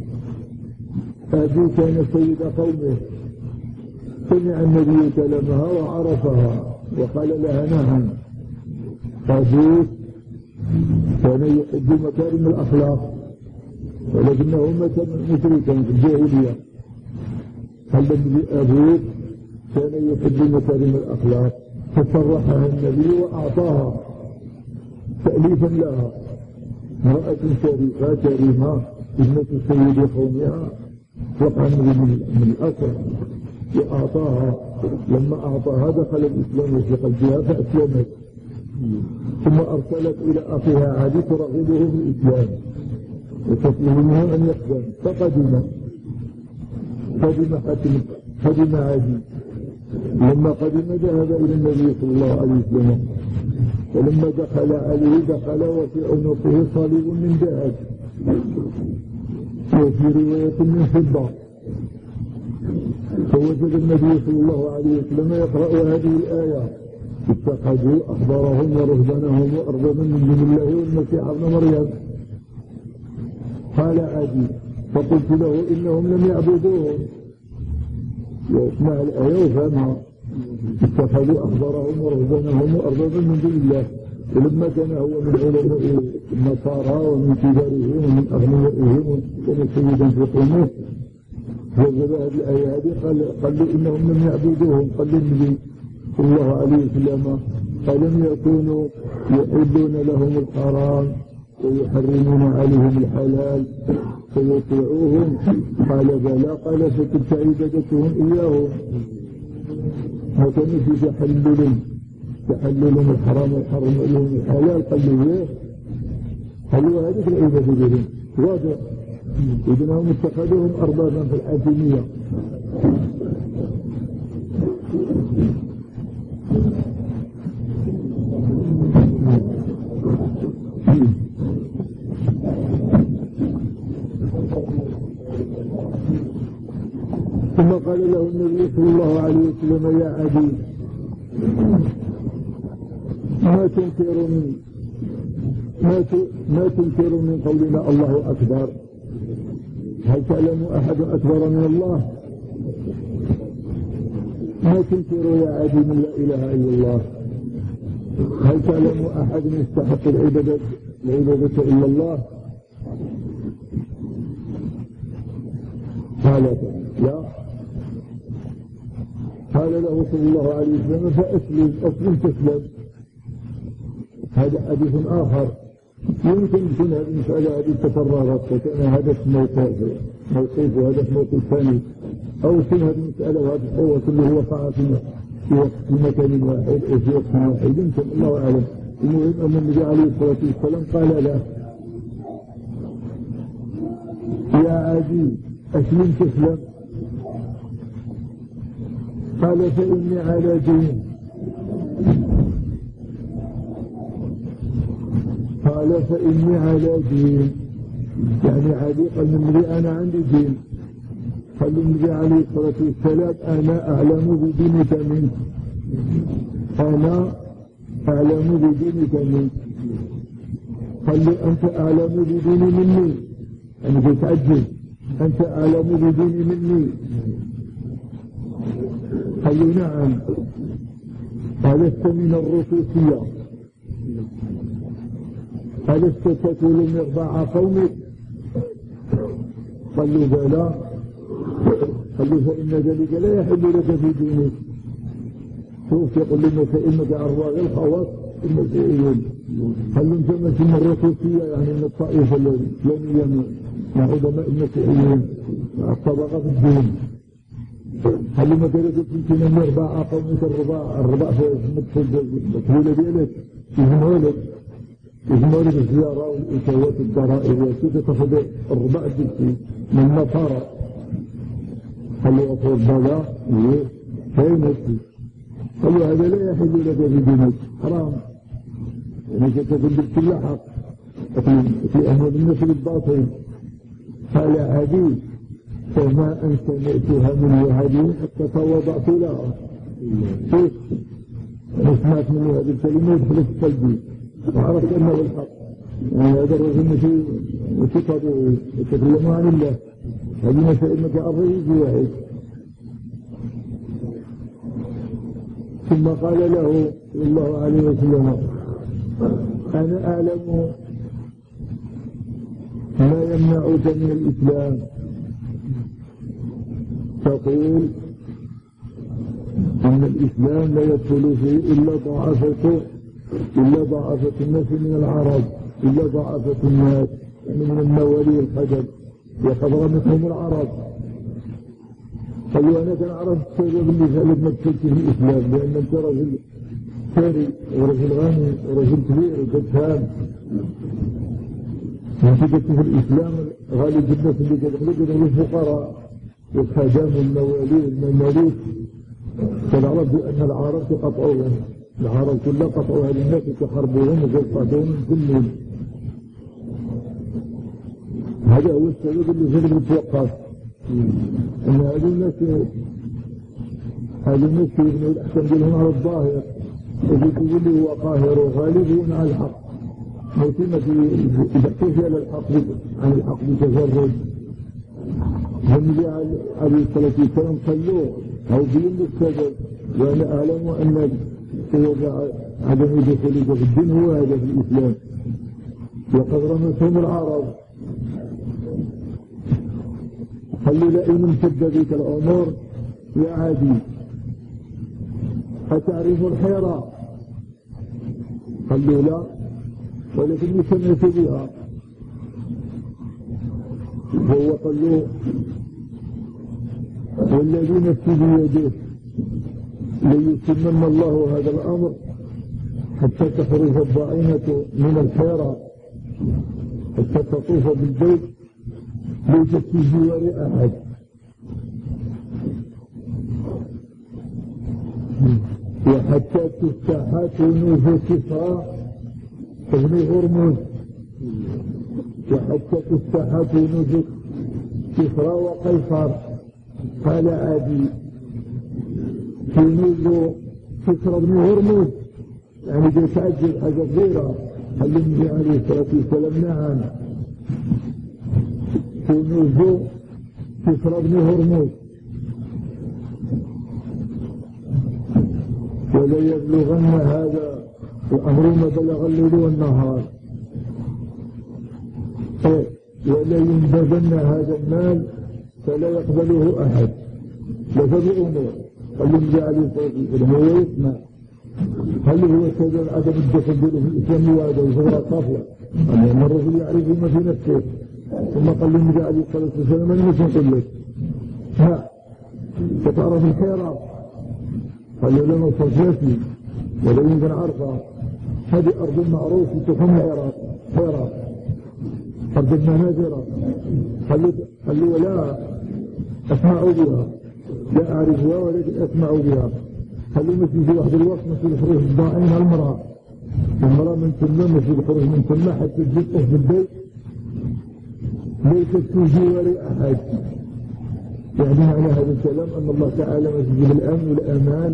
أبي كان سيد قومه. سمع النبي كلامها وعرفها وقال لها نعم، أبوك كان يحب مكارم الأخلاق ولكنه مات مشركا في الجاهلية. قال أبوك كان يحب مكارم الأخلاق، فصرحها النبي وأعطاها تأليفا لها، امرأة شريفة كريمة ابنة سيد قومها وقع من الأسر، وأعطاها. لما أعطاها دخل الإسلام في قلبها فأسلمت، ثم أرسلت إلى أخيها عدي ترغبه في الإسلام وتطلبه أن يقدم، فقدم قدم حاتم قدم عدي. لما قدم ذهب إلى النبي صلى الله عليه وسلم، ولما دخل عليه دخل وفي عنقه صليب من ذهب وفي رواية من فضة، فوجد النبي صلى الله عليه وسلم يقرأ هذه الآية: اتخذوا أحبارهم ورهبانهم وأربابا من دون الله والمسيح ابن مريم. قال عدي فقلت له إنهم لم يعبدوهم، واسمع الآية وفهمها: اتخذوا أحبارهم ورهبانهم وأربابا من دون الله. ولما كان هو من علماء النصارى ومن كبارهم ومن أغنيائهم ومن سيدا في قومه وجد هذه الآية هذه قال قال له إنهم لم يعبدوهم. قال النبي صلى الله عليه وسلم: ألم يكونوا يحلون لهم الحرام ويحرمون عليهم الحلال فيطيعوهم؟ قال بلى. قال فتلك عبادتهم إياهم، ما كانوا في تحلل تحللهم الحرام ويحرم عليهم الحلال. قال له ايه؟ قال له هذه العبادة لهم واضح. إذن هم اتخذوهم أربابا في الحاكمية. ثم قال له النبي صلى الله عليه وسلم يا عدي ما تنكر من ما ما تنكر من قولنا الله أكبر؟ هل تعلم أحد أكبر من الله؟ ما تنكر يا عدي من لا إله إلا الله؟ هل تعلم أحد يستحق العبادة العبادة إلا الله؟ قال لا. قال له صلى الله عليه وسلم فأسلم أسلم تسلم. هذا حديث آخر يمكن يكون هذه المسألة هذه تكررت فكان هدف موقف وهدف موقف ثاني، أو يكون هذه المسألة وهذا الحوة كله وقع في وقت في مكان واحد أو في وقت واحد يمكن الله أعلم. المهم أن النبي عليه الصلاة والسلام قال له يا عدي أسلم تسلم. قال فإني على دين. قال فإني على دين يعني علي قال النبي أنا عندي دين. قال النبي عليه الصلاة والسلام أنا أعلم بدينك منك، أنا أعلم بدينك منك. قال لي أنت أعلم بديني مني؟ أنا بتعجب أنت أعلم بديني مني؟ قال لي نعم. ألست من الرسوسية؟ ألست تقول مرضع قومك؟ قال له بلى. قال له فإن ذلك لا يحل لك في دينك. شوف يقول لنا فإنك أرواح الخواص المسيحيين. قال له أنت ماشي من الرسوسية يعني من الطائفة الإسلامية من عظماء المسيحيين الطبقة في الدين. قال له ما كانت يمكن مرضع قومك الرضاع الرضاع في الطفولة ديالك يهمها لك يجمعوا لك الزيارة والإشاوات الضرائب وكيف تأخذ الرباع الدكتي من نصارى. قال له أصول بلا إيه فين أكي؟ قال له هذا لا يحل لك في دينك حرام يعني تكون بكل حق في أمر الناس بالباطل. قال عدي فما أن سمعتها من هذه حتى توضعت لها. كيف؟ أنا سمعت منه هذه الكلمة يدخل في قلبي وعرفت أنه الحق. يعني هذا الرجل مشي وشطبه يتكلموا عن الله. هذه مسائل متعرض واحد. ثم قال له صلى الله عليه وسلم أنا أعلم ما يمنعك من الإسلام. تقول أن الإسلام لا يدخل فيه إلا ضعفته إلا ضعفة الناس من العرب إلا ضعفة الناس يعني من الموالي الحجب يخضرمتهم العرب. قالوا أنا كان عرفت السبب اللي خلت ما تدخلش في الإسلام لأن أنت رجل ثري ورجل غني ورجل كبير وتفهم وانت في الإسلام غالب الناس اللي كانوا الفقراء والخدام والموالي والمماليك. فالعرب بأن العرب تقطعوهم العرب كلها قطعوا هذه الناس وتحاربوهم وتقطعوهم كلهم. هذا هو السبب اللي خلى يتوقف أن هذه الناس هذه الناس يبنوا الأحكام ديالهم على الظاهر ويجي يقول لي هو قاهر وغالب على الحق موسمة يحكي على الحق عن الحق بتجرد. النبي عليه الصلاة والسلام صلوا أو بين السبب وأنا أعلم أن سبب عدم دخولك في الدين هو هذا في الإسلام وقد رمتهم العرب. قال له إن امتد بك الأمور يا عادي أتعرف الحيرة؟ قال له لا ولكني سمعت بها. وهو قال له والذي نفسي بيده ليتمم الله هذا الأمر حتى تخرج الضعينة من الحيرة حتى تطوف بالبيت ليس في جوار أحد. وحتى تفتح كنوز كسرى ابن هرمز وحتى تفتح كنوز كسرى وقيصر قال عادي كنوز كسرى بن هرمز يعني بيتعجل حاجة كبيرة. قال النبي عليه الصلاة والسلام نعم كنوز كسرى بن هرمز ولا يبلغن هذا الأمر ما بلغ الليل والنهار ولا ينبذن هذا المال فلا يقبله أحد. لفظ أمور قال النبي عليه الصلاة والسلام هو يسمع هل هو سبب عدم الدخول في الإسلام وهذا وزغر قافلة أن الرجل يعرف ما في نفسه. ثم قال النبي عليه الصلاة والسلام أنا مش نقول لك ها فتعرف الحيرة قال له لما صرفاتي ولا يمكن عرفها هذه أرض معروف تكون العراق حيرة أرض المنازرة قال له ولا أسمع بها لا أعرفها ولكن أسمع بها. قال له مثل في واحد الوقت مثل الخروج الضائعين المرأة المرأة من ثم مثل الخروج من ثم حتى تجي في البيت ليست في جوار أحد. يعني على هذا الكلام أن الله تعالى مسجد الأمن والأمان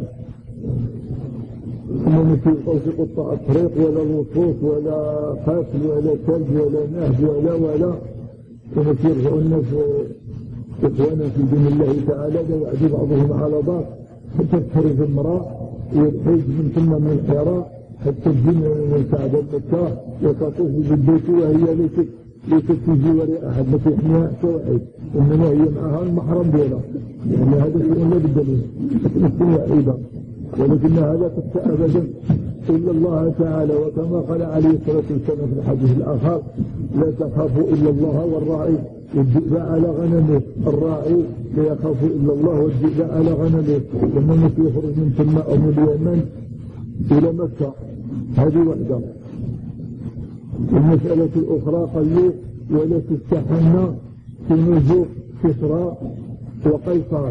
وما مثل قوس قطاع الطريق ولا لصوص ولا قتل ولا كلب ولا نهب ولا ولا ومثل يرجعوا الناس إخوانا في دين الله تعالى ويعدي بعضهم على بعض حتى تخرج المرأة والحج من ثم من الحراء حتى تجي من كعبة مكة وتطوف بالبيت وهي ليست ليست في جوار أحد ما تحميها واحد إنما هي معها المحرم ديالها يعني هذا شيء لا بد منه تكون أيضا ولكنها لا تخشى أبدا إلا الله تعالى. وكما قال عليه الصلاة والسلام في الحديث الآخر لا تخافوا إلا الله والراعي والذئب على غنمه. الراعي لا يخاف إلا الله والذئب على غنمه. لما مثل يخرج من ثم أو من اليمن إلى مكة هذه وحدة. المسألة الأخرى قال له ولا تستحن كنوز كسرى وقيصر.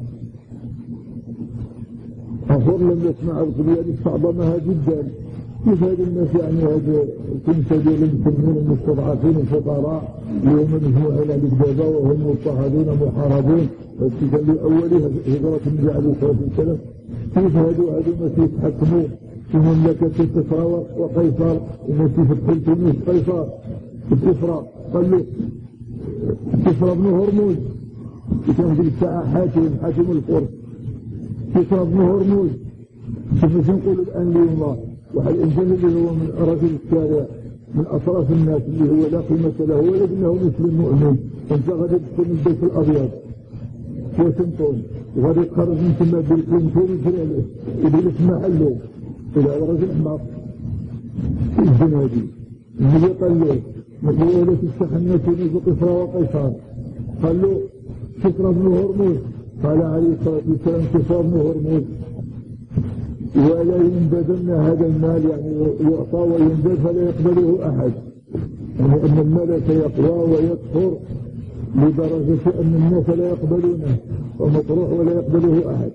أخر لم يسمع القبيل استعظمها جدا. كيف هذا الناس يعني هذا كنت ديال المسلمين المستضعفين الفقراء اليوم مجموعين على الكذا وهم مضطهدون محاربون فالسجن الأولي هجرة النبي عليه الصلاة والسلام. كيف هذو هذو الناس يتحكموا في مملكة كسرى وقيصر الناس يفتحوا تونس قيصر كسرى. قال له كسرى بن هرمز كان في الساعة حاكم حاكم الفرس كسرى بن هرمز. كيف نقول الآن اليوم واحد الإنسان اللي هو من رجل الشارع من أطراف الناس اللي هو لا قيمة له ولكنه مسلم مؤمن انت غادي تدخل من البيت الأبيض واشنطن وغادي تخرج من ثم بالكلينتون يجري عليه يقول لك محله إلى هذا رجل أحمق الجنادي. النبي قال له مثل ولا تستحن تونس وقيصر وقيصر. قال له كسرى بن هرمز. قال عليه الصلاة والسلام كسرى بن هرمز ولا ينبذن هذا المال يعني يعطى وينبذ فلا يقبله أحد. يعني أن المال سيقوى ويكثر لدرجة أن الناس لا يقبلونه ومطروح ولا يقبله أحد.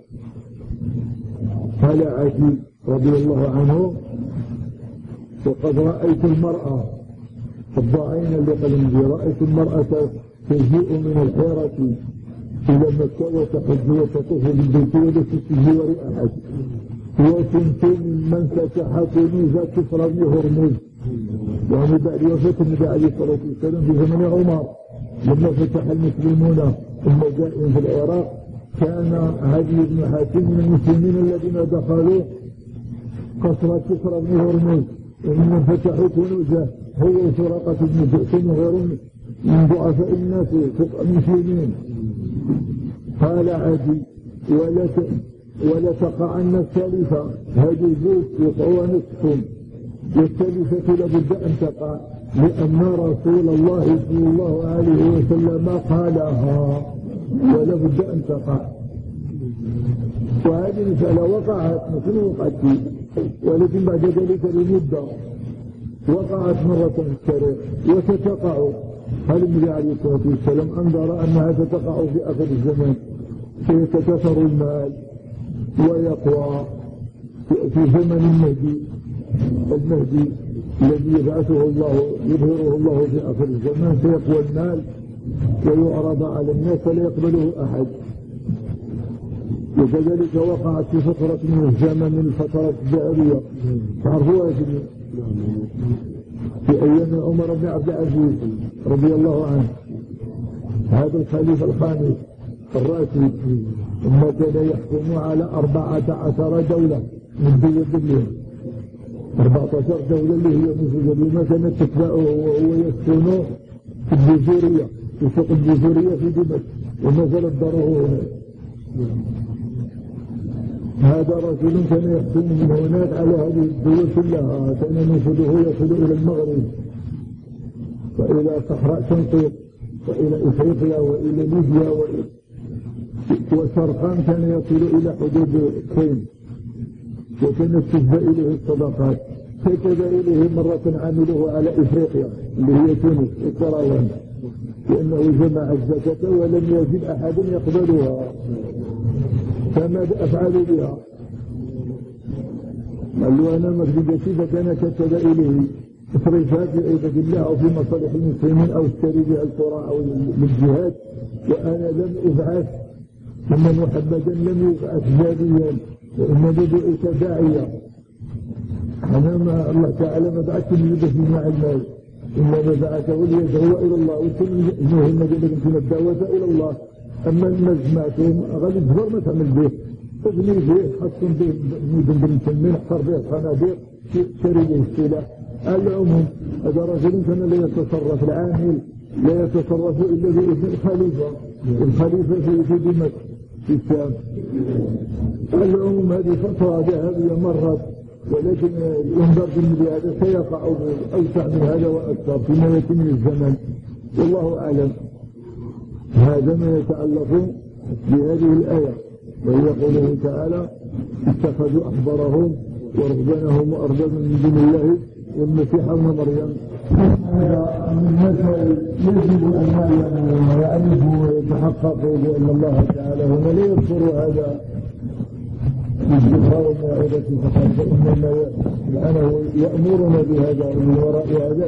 قال عتيب رضي الله عنه وقد رأيت المرأة الضعين اللي قال لي رأيت المرأة تجيء من الحيرة إلى مكة وتحج وتطوف بالبيت وليست في جوار أحد. وكنت من فتح كنوز كسرى بن هرمز يعني بعد وفاة النبي عليه الصلاة والسلام في زمن عمر لما فتح المسلمون المدائن في العراق كان عدي بن حاتم من المسلمين الذين دخلوا قصر كسرى بن هرمز ومن فتحوا كنوزه هو وسراقة بن جعفر وغيرهم من ضعفاء الناس المسلمين. قال عدي ولا ولا تقعن الثالثة هذه الزوج يقعوا نصفهم والثالثة لابد أن تقع لأن رسول الله صلى الله عليه وسلم قالها ولا بد أن تقع. وهذه المسألة وقعت مثل وقعت ولكن بعد ذلك بمدة وقعت مرة في التاريخ وستقع. قال النبي عليه الصلاة والسلام أنظر أنها ستقع في آخر الزمان سيتكاثر المال ويقوى في زمن المهدي المهدي الذي يبعثه الله يظهره الله في آخر الزمان سيقوى المال ويعرض على الناس فلا يقبله أحد. وكذلك وقعت في فترة من الزمن من الفترات الجاهلية تعرفوها في أيام عمر بن عبد العزيز رضي الله عنه، هذا الخليفة الخامس الراشد ثم كان يحكم على أربعة عشر دولة من دول الدنيا، أربعة عشر دولة اللي هي مثل ما كانت تتبعه وهو يسكن في الجزورية في سوق الجزورية في دمشق ونزلت داره هنا. هذا رجل كان يحكم من هناك على هذه الدول كلها، كان ينشده يصل إلى المغرب وإلى صحراء شنقيط وإلى إفريقيا وإلى ليبيا وشرقان كان يصل إلى حدود الصين، وكانت تهدى إليه الصدقات. كتب إليه مرة عامله على إفريقيا اللي هي تونس القروان، لأنه جمع الزكاة ولم يجد أحد يقبلها، فماذا أفعل بها؟ قال له أنا مخرجتي، فكان كتب إليه اصرفها في عباد الله أو في مصالح المسلمين أو اشتري بها القرى أو للجهاد، وأنا لم أبعث إن محمدا لم يبعث جاريا وإنما بعث داعيا. أنا ما الله تعالى ما بعث لي بجماع المال، إنما بعثه ليدعو إلى الله، وكل مهمة لكم الدعوة إلى الله. أما الناس جمعتهم غادي تجبر ما تعمل به، تبني به تحصن به مدن بالمسلمين، احفر به الخنادق، تشتري به السلاح. العموم هذا رجل كان لا يتصرف، العامل لا يتصرف إلا بإذن الخليفة، الخليفة في دمشق في الشام. العموم هذه فترة ذهبية مرت، ولكن ينظر بالنبي هذا سيقع أوسع من هذا وأكثر فيما يتم من الزمن، والله أعلم. هذا ما يتعلق بهذه الآية، وهي قوله تعالى اتخذوا أحبارهم ورهبانهم وأربابا من دون الله والمسيح ابن مريم. هذا من المسائل يجب أن يعرفوا ويتحققوا بأن الله تعالى هنا لا يذكر هذا بالذكر والموعظة فقط، فإنما سبحانه يأمرنا بهذا، ومن وراء هذا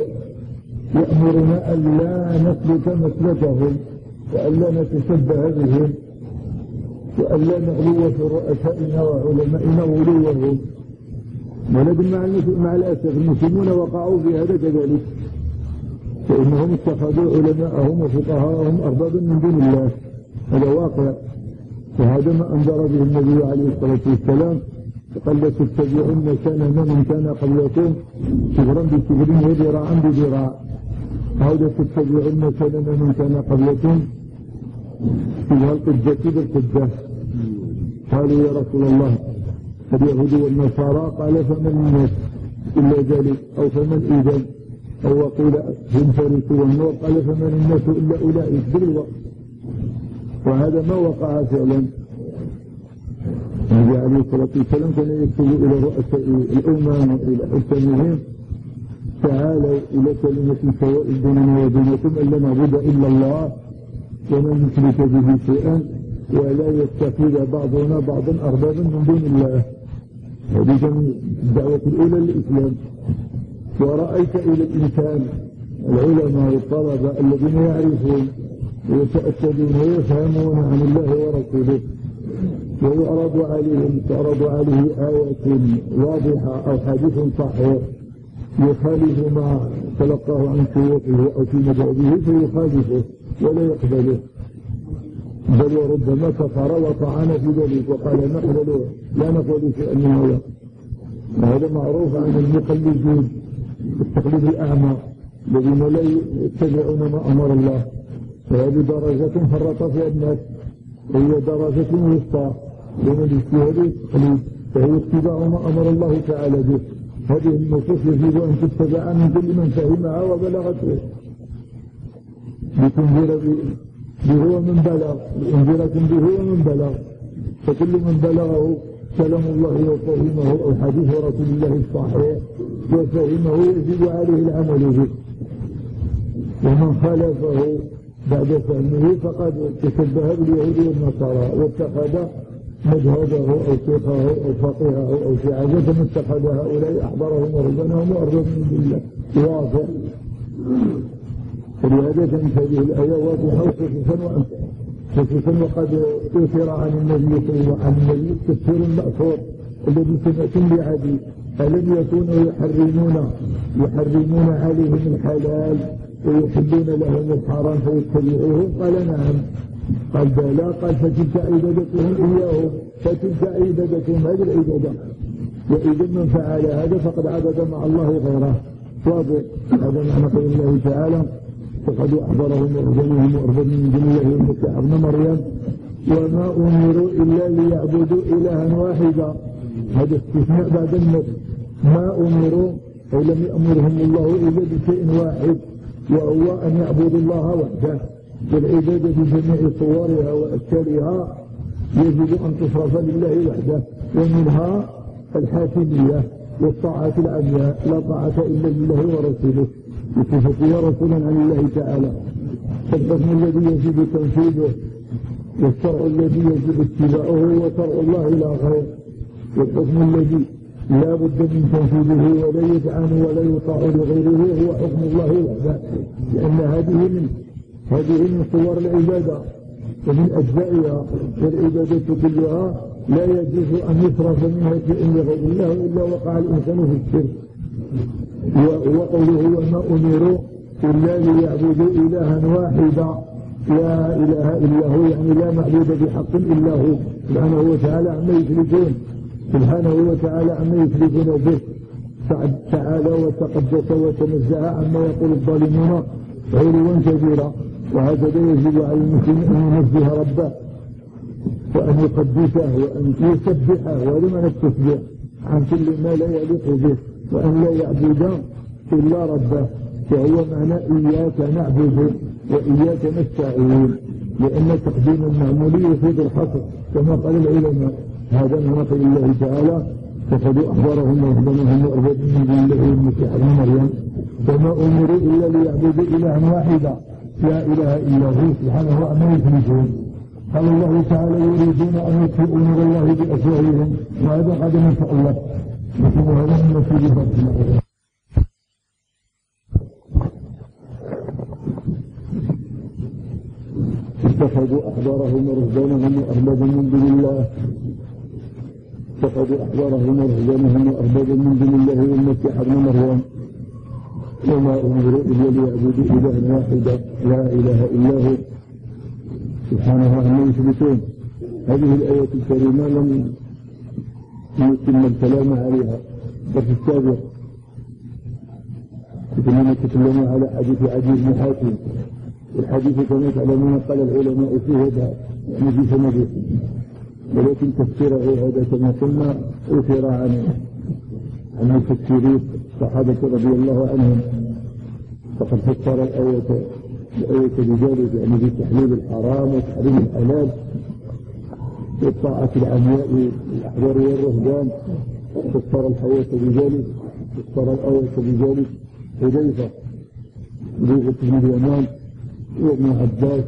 يأمرنا أن لا نسلك مسلكهم وأن لا نتشبه بهم وأن لا نغلو في رؤسائنا وعلمائنا غلوهم. ولكن مع الأسف المسلمون وقعوا في هذا كذلك، فإنهم اتخذوا علماءهم وفقهاءهم أربابا من دون الله، هذا واقع. وهذا ما أنذر به النبي عليه الصلاة والسلام، فقال لا تتبعن سنن من كان قبلكم شبرا بشبر وذراعا بذراع، هذا تتبعن سنن من كان قبلكم شبه القدة بالقدة. قالوا يا رسول الله اليهود والنصارى، قال فمن الناس إلا ذلك، أو فمن إذن، أو وقيل هم فارس والنور، قال فمن الناس إلا أولئك بالوقت. وهذا ما وقع فعلا. النبي عليه الصلاة والسلام كان يكتب إلى رؤساء الأمم وإلى حكامهم تعالوا إلى كلمة سواء بيننا وبينكم ألا نعبد إلا الله ولا نشرك به شيئا ولا يتخذ بعضنا بعضا أربابا من دون الله. هذه كانت الدعوة الأولى للإسلام. ورأيت إلى الإنسان العلماء والطلبة الذين يعرفون ويتأكدون ويفهمون عن الله ورسوله، ويعرض عليهم تعرض عليه آية واضحة أو حديث صحيح يخالف ما تلقاه عن شيوخه أو في مذهبه فيخالفه ولا يقبله، بل وربما كفر وطعن في ذلك وقال نقبل لا نقبل شيئا من هذا. وهذا معروف عن المقلدين التقليد الأعمى الذين لا يتبعون ما أمر الله، وهذه درجة فرط فيها الناس، وهي درجة وسطى بين الاجتهاد والتقليد، فهي اتباع ما أمر الله تعالى به. هذه النصوص يجب أن تتبع من كل من فهمها وبلغت به، لتنذر به ومن بلغ، لأنذركم به ومن بلغ، فكل من بلغه كلام الله وفهمه أو حديث رسول الله الصحيح وفهمه يجب عليه العمل به، ومن خالفه بعد فهمه فقد تشبه باليهود والنصارى واتخذ مذهبه أو شيخه أو فقيهه أو شيعته كما اتخذ هؤلاء أحبارهم ورهبانهم وأربابا من الله. واضح. ولهذا كانت هذه الآية واضحة وخصوصا وأمثلة. خصوصا وقد أثر عن النبي صلى الله عليه وسلم تفسير مأثور الذي سمعتم بعدي ألم يكونوا يحرمون يحرمون عليهم الحلال ويحبون لهم الحرام فيتبعوه؟ قال نعم. قال بلى. قال فتلك عبادتهم إياهم، فتلك عبادتهم هذه العبادة، وإذا من فعل هذا فقد عبد مع الله غيره. واضح. هذا معنى قول الله تعالى فقد أحضرهم وأذنهم وأرباب من دون الله والمسيح ابن مريم وما أمروا إلا ليعبدوا إلها واحدا. هذا استثناء بعد النص. ما أمروا أي لم يأمرهم الله إلا بشيء واحد، وهو أن يعبدوا الله وحده، والعبادة بجميع صورها وأشكالها يجب أن تصرف لله وحده، ومنها الحاكمية والطاعة العمياء، لا طاعة إلا لله ورسوله بصفتها رسولا عن الله تعالى. فالحكم الذي يجب تنفيذه والشرع الذي يجب اتباعه هو شرع الله لا غير، والحكم الذي لا بد من تنفيذه ولا يدعم ولا يطاع لغيره هو حكم الله وحده، لأن هذه من هذه من صور العبادة ومن أجزائها، والعبادة كلها لا يجوز أن يصرف منها شيء لغير الله إلا وقع الإنسان في الشرك. وقوله وما أمروا إلا ليعبدوا إلها واحدا، لا إله إلا هو، يعني لا معبود بحق إلا هو سبحانه وتعالى عما يشركون، سبحانه وتعالى عما يشركون به تعالى وتقدس وتنزه عما يقول الظالمون علوا كبيرا. وهكذا يجب على المسلم أن ينزه ربه وأن يقدسه وأن يسبحه، ولمن التسبيح عن كل ما لا يليق به، وأن لا يعبد إلا ربه، فهو معنى إياك نعبد وإياك نستعين، لأن تقديم المعمول يفيد الحصر كما قال العلماء. هذا من قول الله تعالى فقد أخبرهم وأخبرهم وأرباب من دون الله والمسيح ابن مريم وما أمروا إلا ليعبدوا إلها واحدا لا إله إلا هو سبحانه عما يشركون. قال الله تعالى يريدون أن يطفئوا نور الله بأفواههم وهذا قد يتألف، لكن هذا من نصيب فضل. اتخذوا أحبارهم ورهبانهم وأربابا من دون الله اتخذوا أحبارهم ورهبانهم وأربابا من دون الله والمسيح ابن مريم وما أمروا إلا ليعبدوا إلها واحدا لا إله إلا هو سبحانه عما يشركون. هذه الآية الكريمة لم يتم الكلام عليها بل السابق كنا نتكلم على حديث عدي بن حاتم. الحديث كما تعلمون قال العلماء فيه هذا يعني في سنده، ولكن تفسيره هذا كما قلنا أثر عن عن المفسرين الصحابة رضي الله عنهم، فقد فسر الآية الآية بذلك يعني بتحليل الحرام وتحريم الحلال والطاعة العمياء للأحبار والرهبان. فسر الحياة بذلك، فسر الآية بذلك حذيفة حذيفة بن اليمان وابن عباس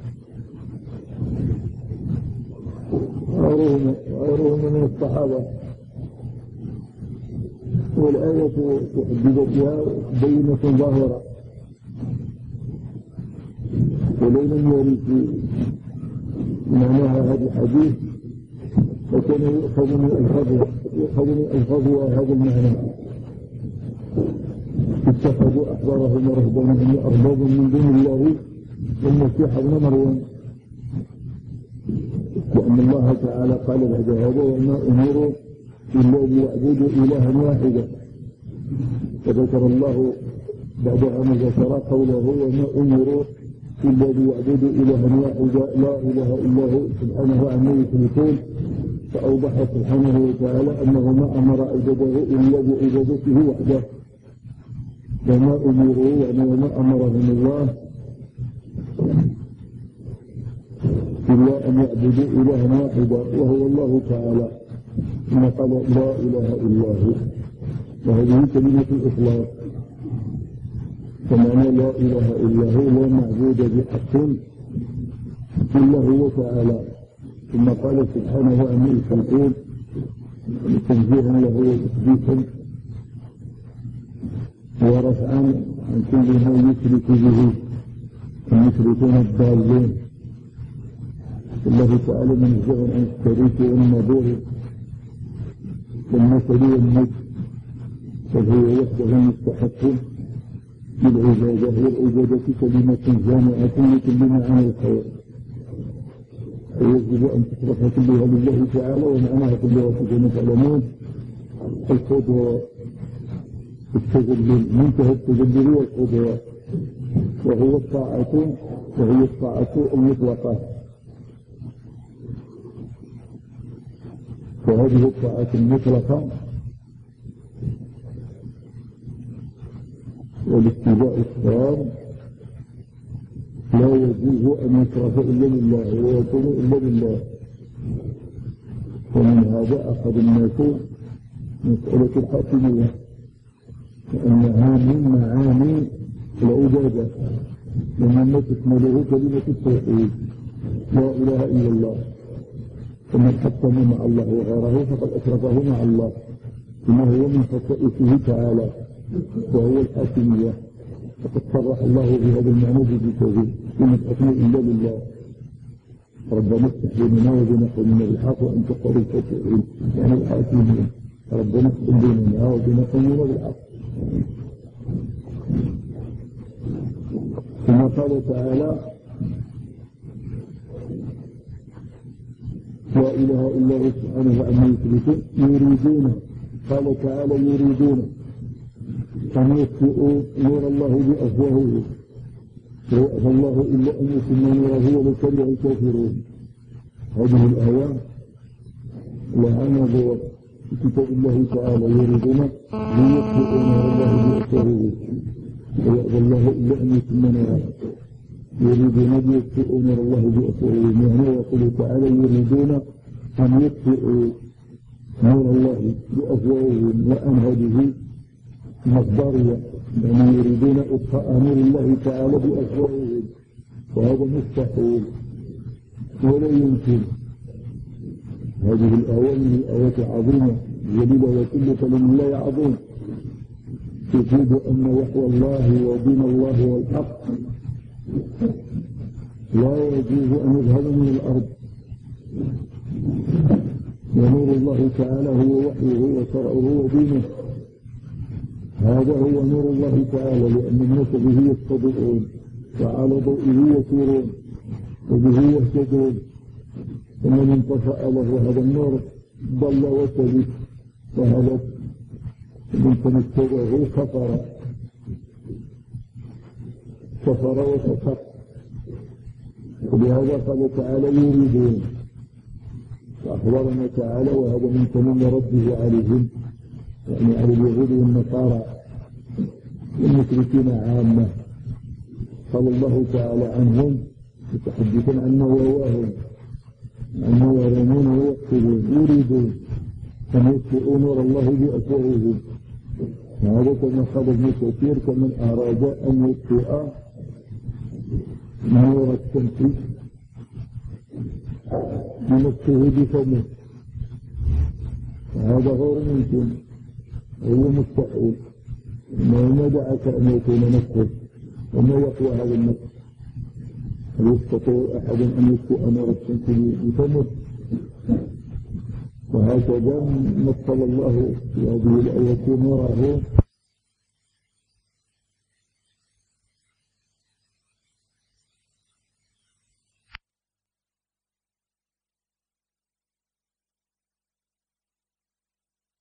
وغيرهم من الصحابة. والآية بذاتها بينة ظاهرة، ولم يرد في معناها هذا الحديث، وكان يؤخذ من ألفاظها يؤخذ من ألفاظها هذا المعنى. اتخذوا أحبارهم ورهبانهم وأربابا من دون الله والمسيح ابن مريم، وأن الله تعالى قال بعد هذا وما أمروا إلا ليعبدوا إلها واحدا. فذكر الله بعد أن ذكر قوله وما أمروا إلا ليعبدوا إلها واحدا لا إله إلا هو سبحانه عما يشركون، فأوضح سبحانه وتعالى أنه ما أمر عباده إلا بعبادته وحده. وما أمروا يعني وما أمرهم الله إلا أن يعبدوا إلها واحدا وهو الله تعالى، ثم قال لا إله إلا هو، وهذه كلمة الإخلاص. فمعنى لا إله إلا هو لا معبود بحق إلا هو تعالى. ثم قال سبحانه عما يشركون تنزيها له وتثبيتا ورفعا عن كل ما يشرك به المشركون الضالين. الله تعالى منزه عن الشريك والنظور والمثل والمجد، بل هو وحده مستحق للعبادة، والعبادة كلمة جامعة لكل معاني الخير، ويجب أن تصرف كلها لله تعالى ومعناها كلها كما تعلمون القدوة التجلل، منتهى التجلل والقدوة، وهو الطاعة وهي الطاعة المطلقة. وهذه الطاعة المطلقة والاتباع التام لا يجوز أن يصرف إلا لله ويكون إلا لله. ومن هذا أخذ الناس مسألة الحاكمية، لأنها من معاني العبادة، لأنها تشمله كلمة التوحيد لا إله إلا الله، فمن حكم مع الله وغيره فقد أشركه مع الله، إنه هو من خصائصه تعالى وهو الحاكمية. فقد صرح الله بهذا المعنى بالتوحيد إن الحكم إلا لله. ربنا افتح بيننا وبين قومنا بالحق وأنت خير الفاتحين، يعني الحاكمين. ربنا افتح بيننا وبين قومنا بالحق. ثم قال تعالى لا إله إلا هو سبحانه عما يشركون يريدون، قال تعالى يريدون أن يطفئوا نور الله بأفواههم ويأبى الله إلا أن يتم نوره ولو كره الكافرون. هذه الآيات لها نظر في كتاب الله تعالى يريدون أن يطفئوا نور الله بأفواههم ويأبى الله إلا أن يتم نوره، يريدون أن يطفئوا نور الله بأفواههم، يعني يقول تعالى يريدون أن يطفئوا نور الله بأفواههم، وأن هذه مصدرية، يعني يريدون إطفاء نور الله تعالى بأفواههم، وهذا مستحيل ولا يمكن. هذه الآية من الآيات العظيمة جليلة، وكل كلام الله عظيم تفيد أن وحي الله ودين الله والحق لا يجوز أن يذهب من الأرض، ونور الله تعالى هو وحيه وشرعه ودينه. هذا هو نور الله تعالى، لأن الناس به يستضيئون وعلى ضوئه يسيرون وبه يهتدون، ومن انطفأ له هذا النور ضل وسبت وهلك، ومن تمسكه كفر كفر وسقط. ولهذا قال تعالى يريدون، فأخبرنا تعالى وهذا من تمام رده عليهم، يعني على اليهود والنصارى والمشركين عامة. قال الله تعالى عنهم متحدثا عن نواواهم أنه يرمون ويقتلون يريدون أن يطفئوا نور الله بأفواههم. هذا كما قال ابن كثير كمن أراد أن يطفئ نور الشمس بنفسه بفمه، هذا غير ممكن، هو مستحيل. ما دعك أن يكون نفسه، وما يقوى هذا النفس؟ هل يستطيع أحد أن يطفئ نور الشمس بفمه؟ وهكذا مثل الله في هذه الآية نوره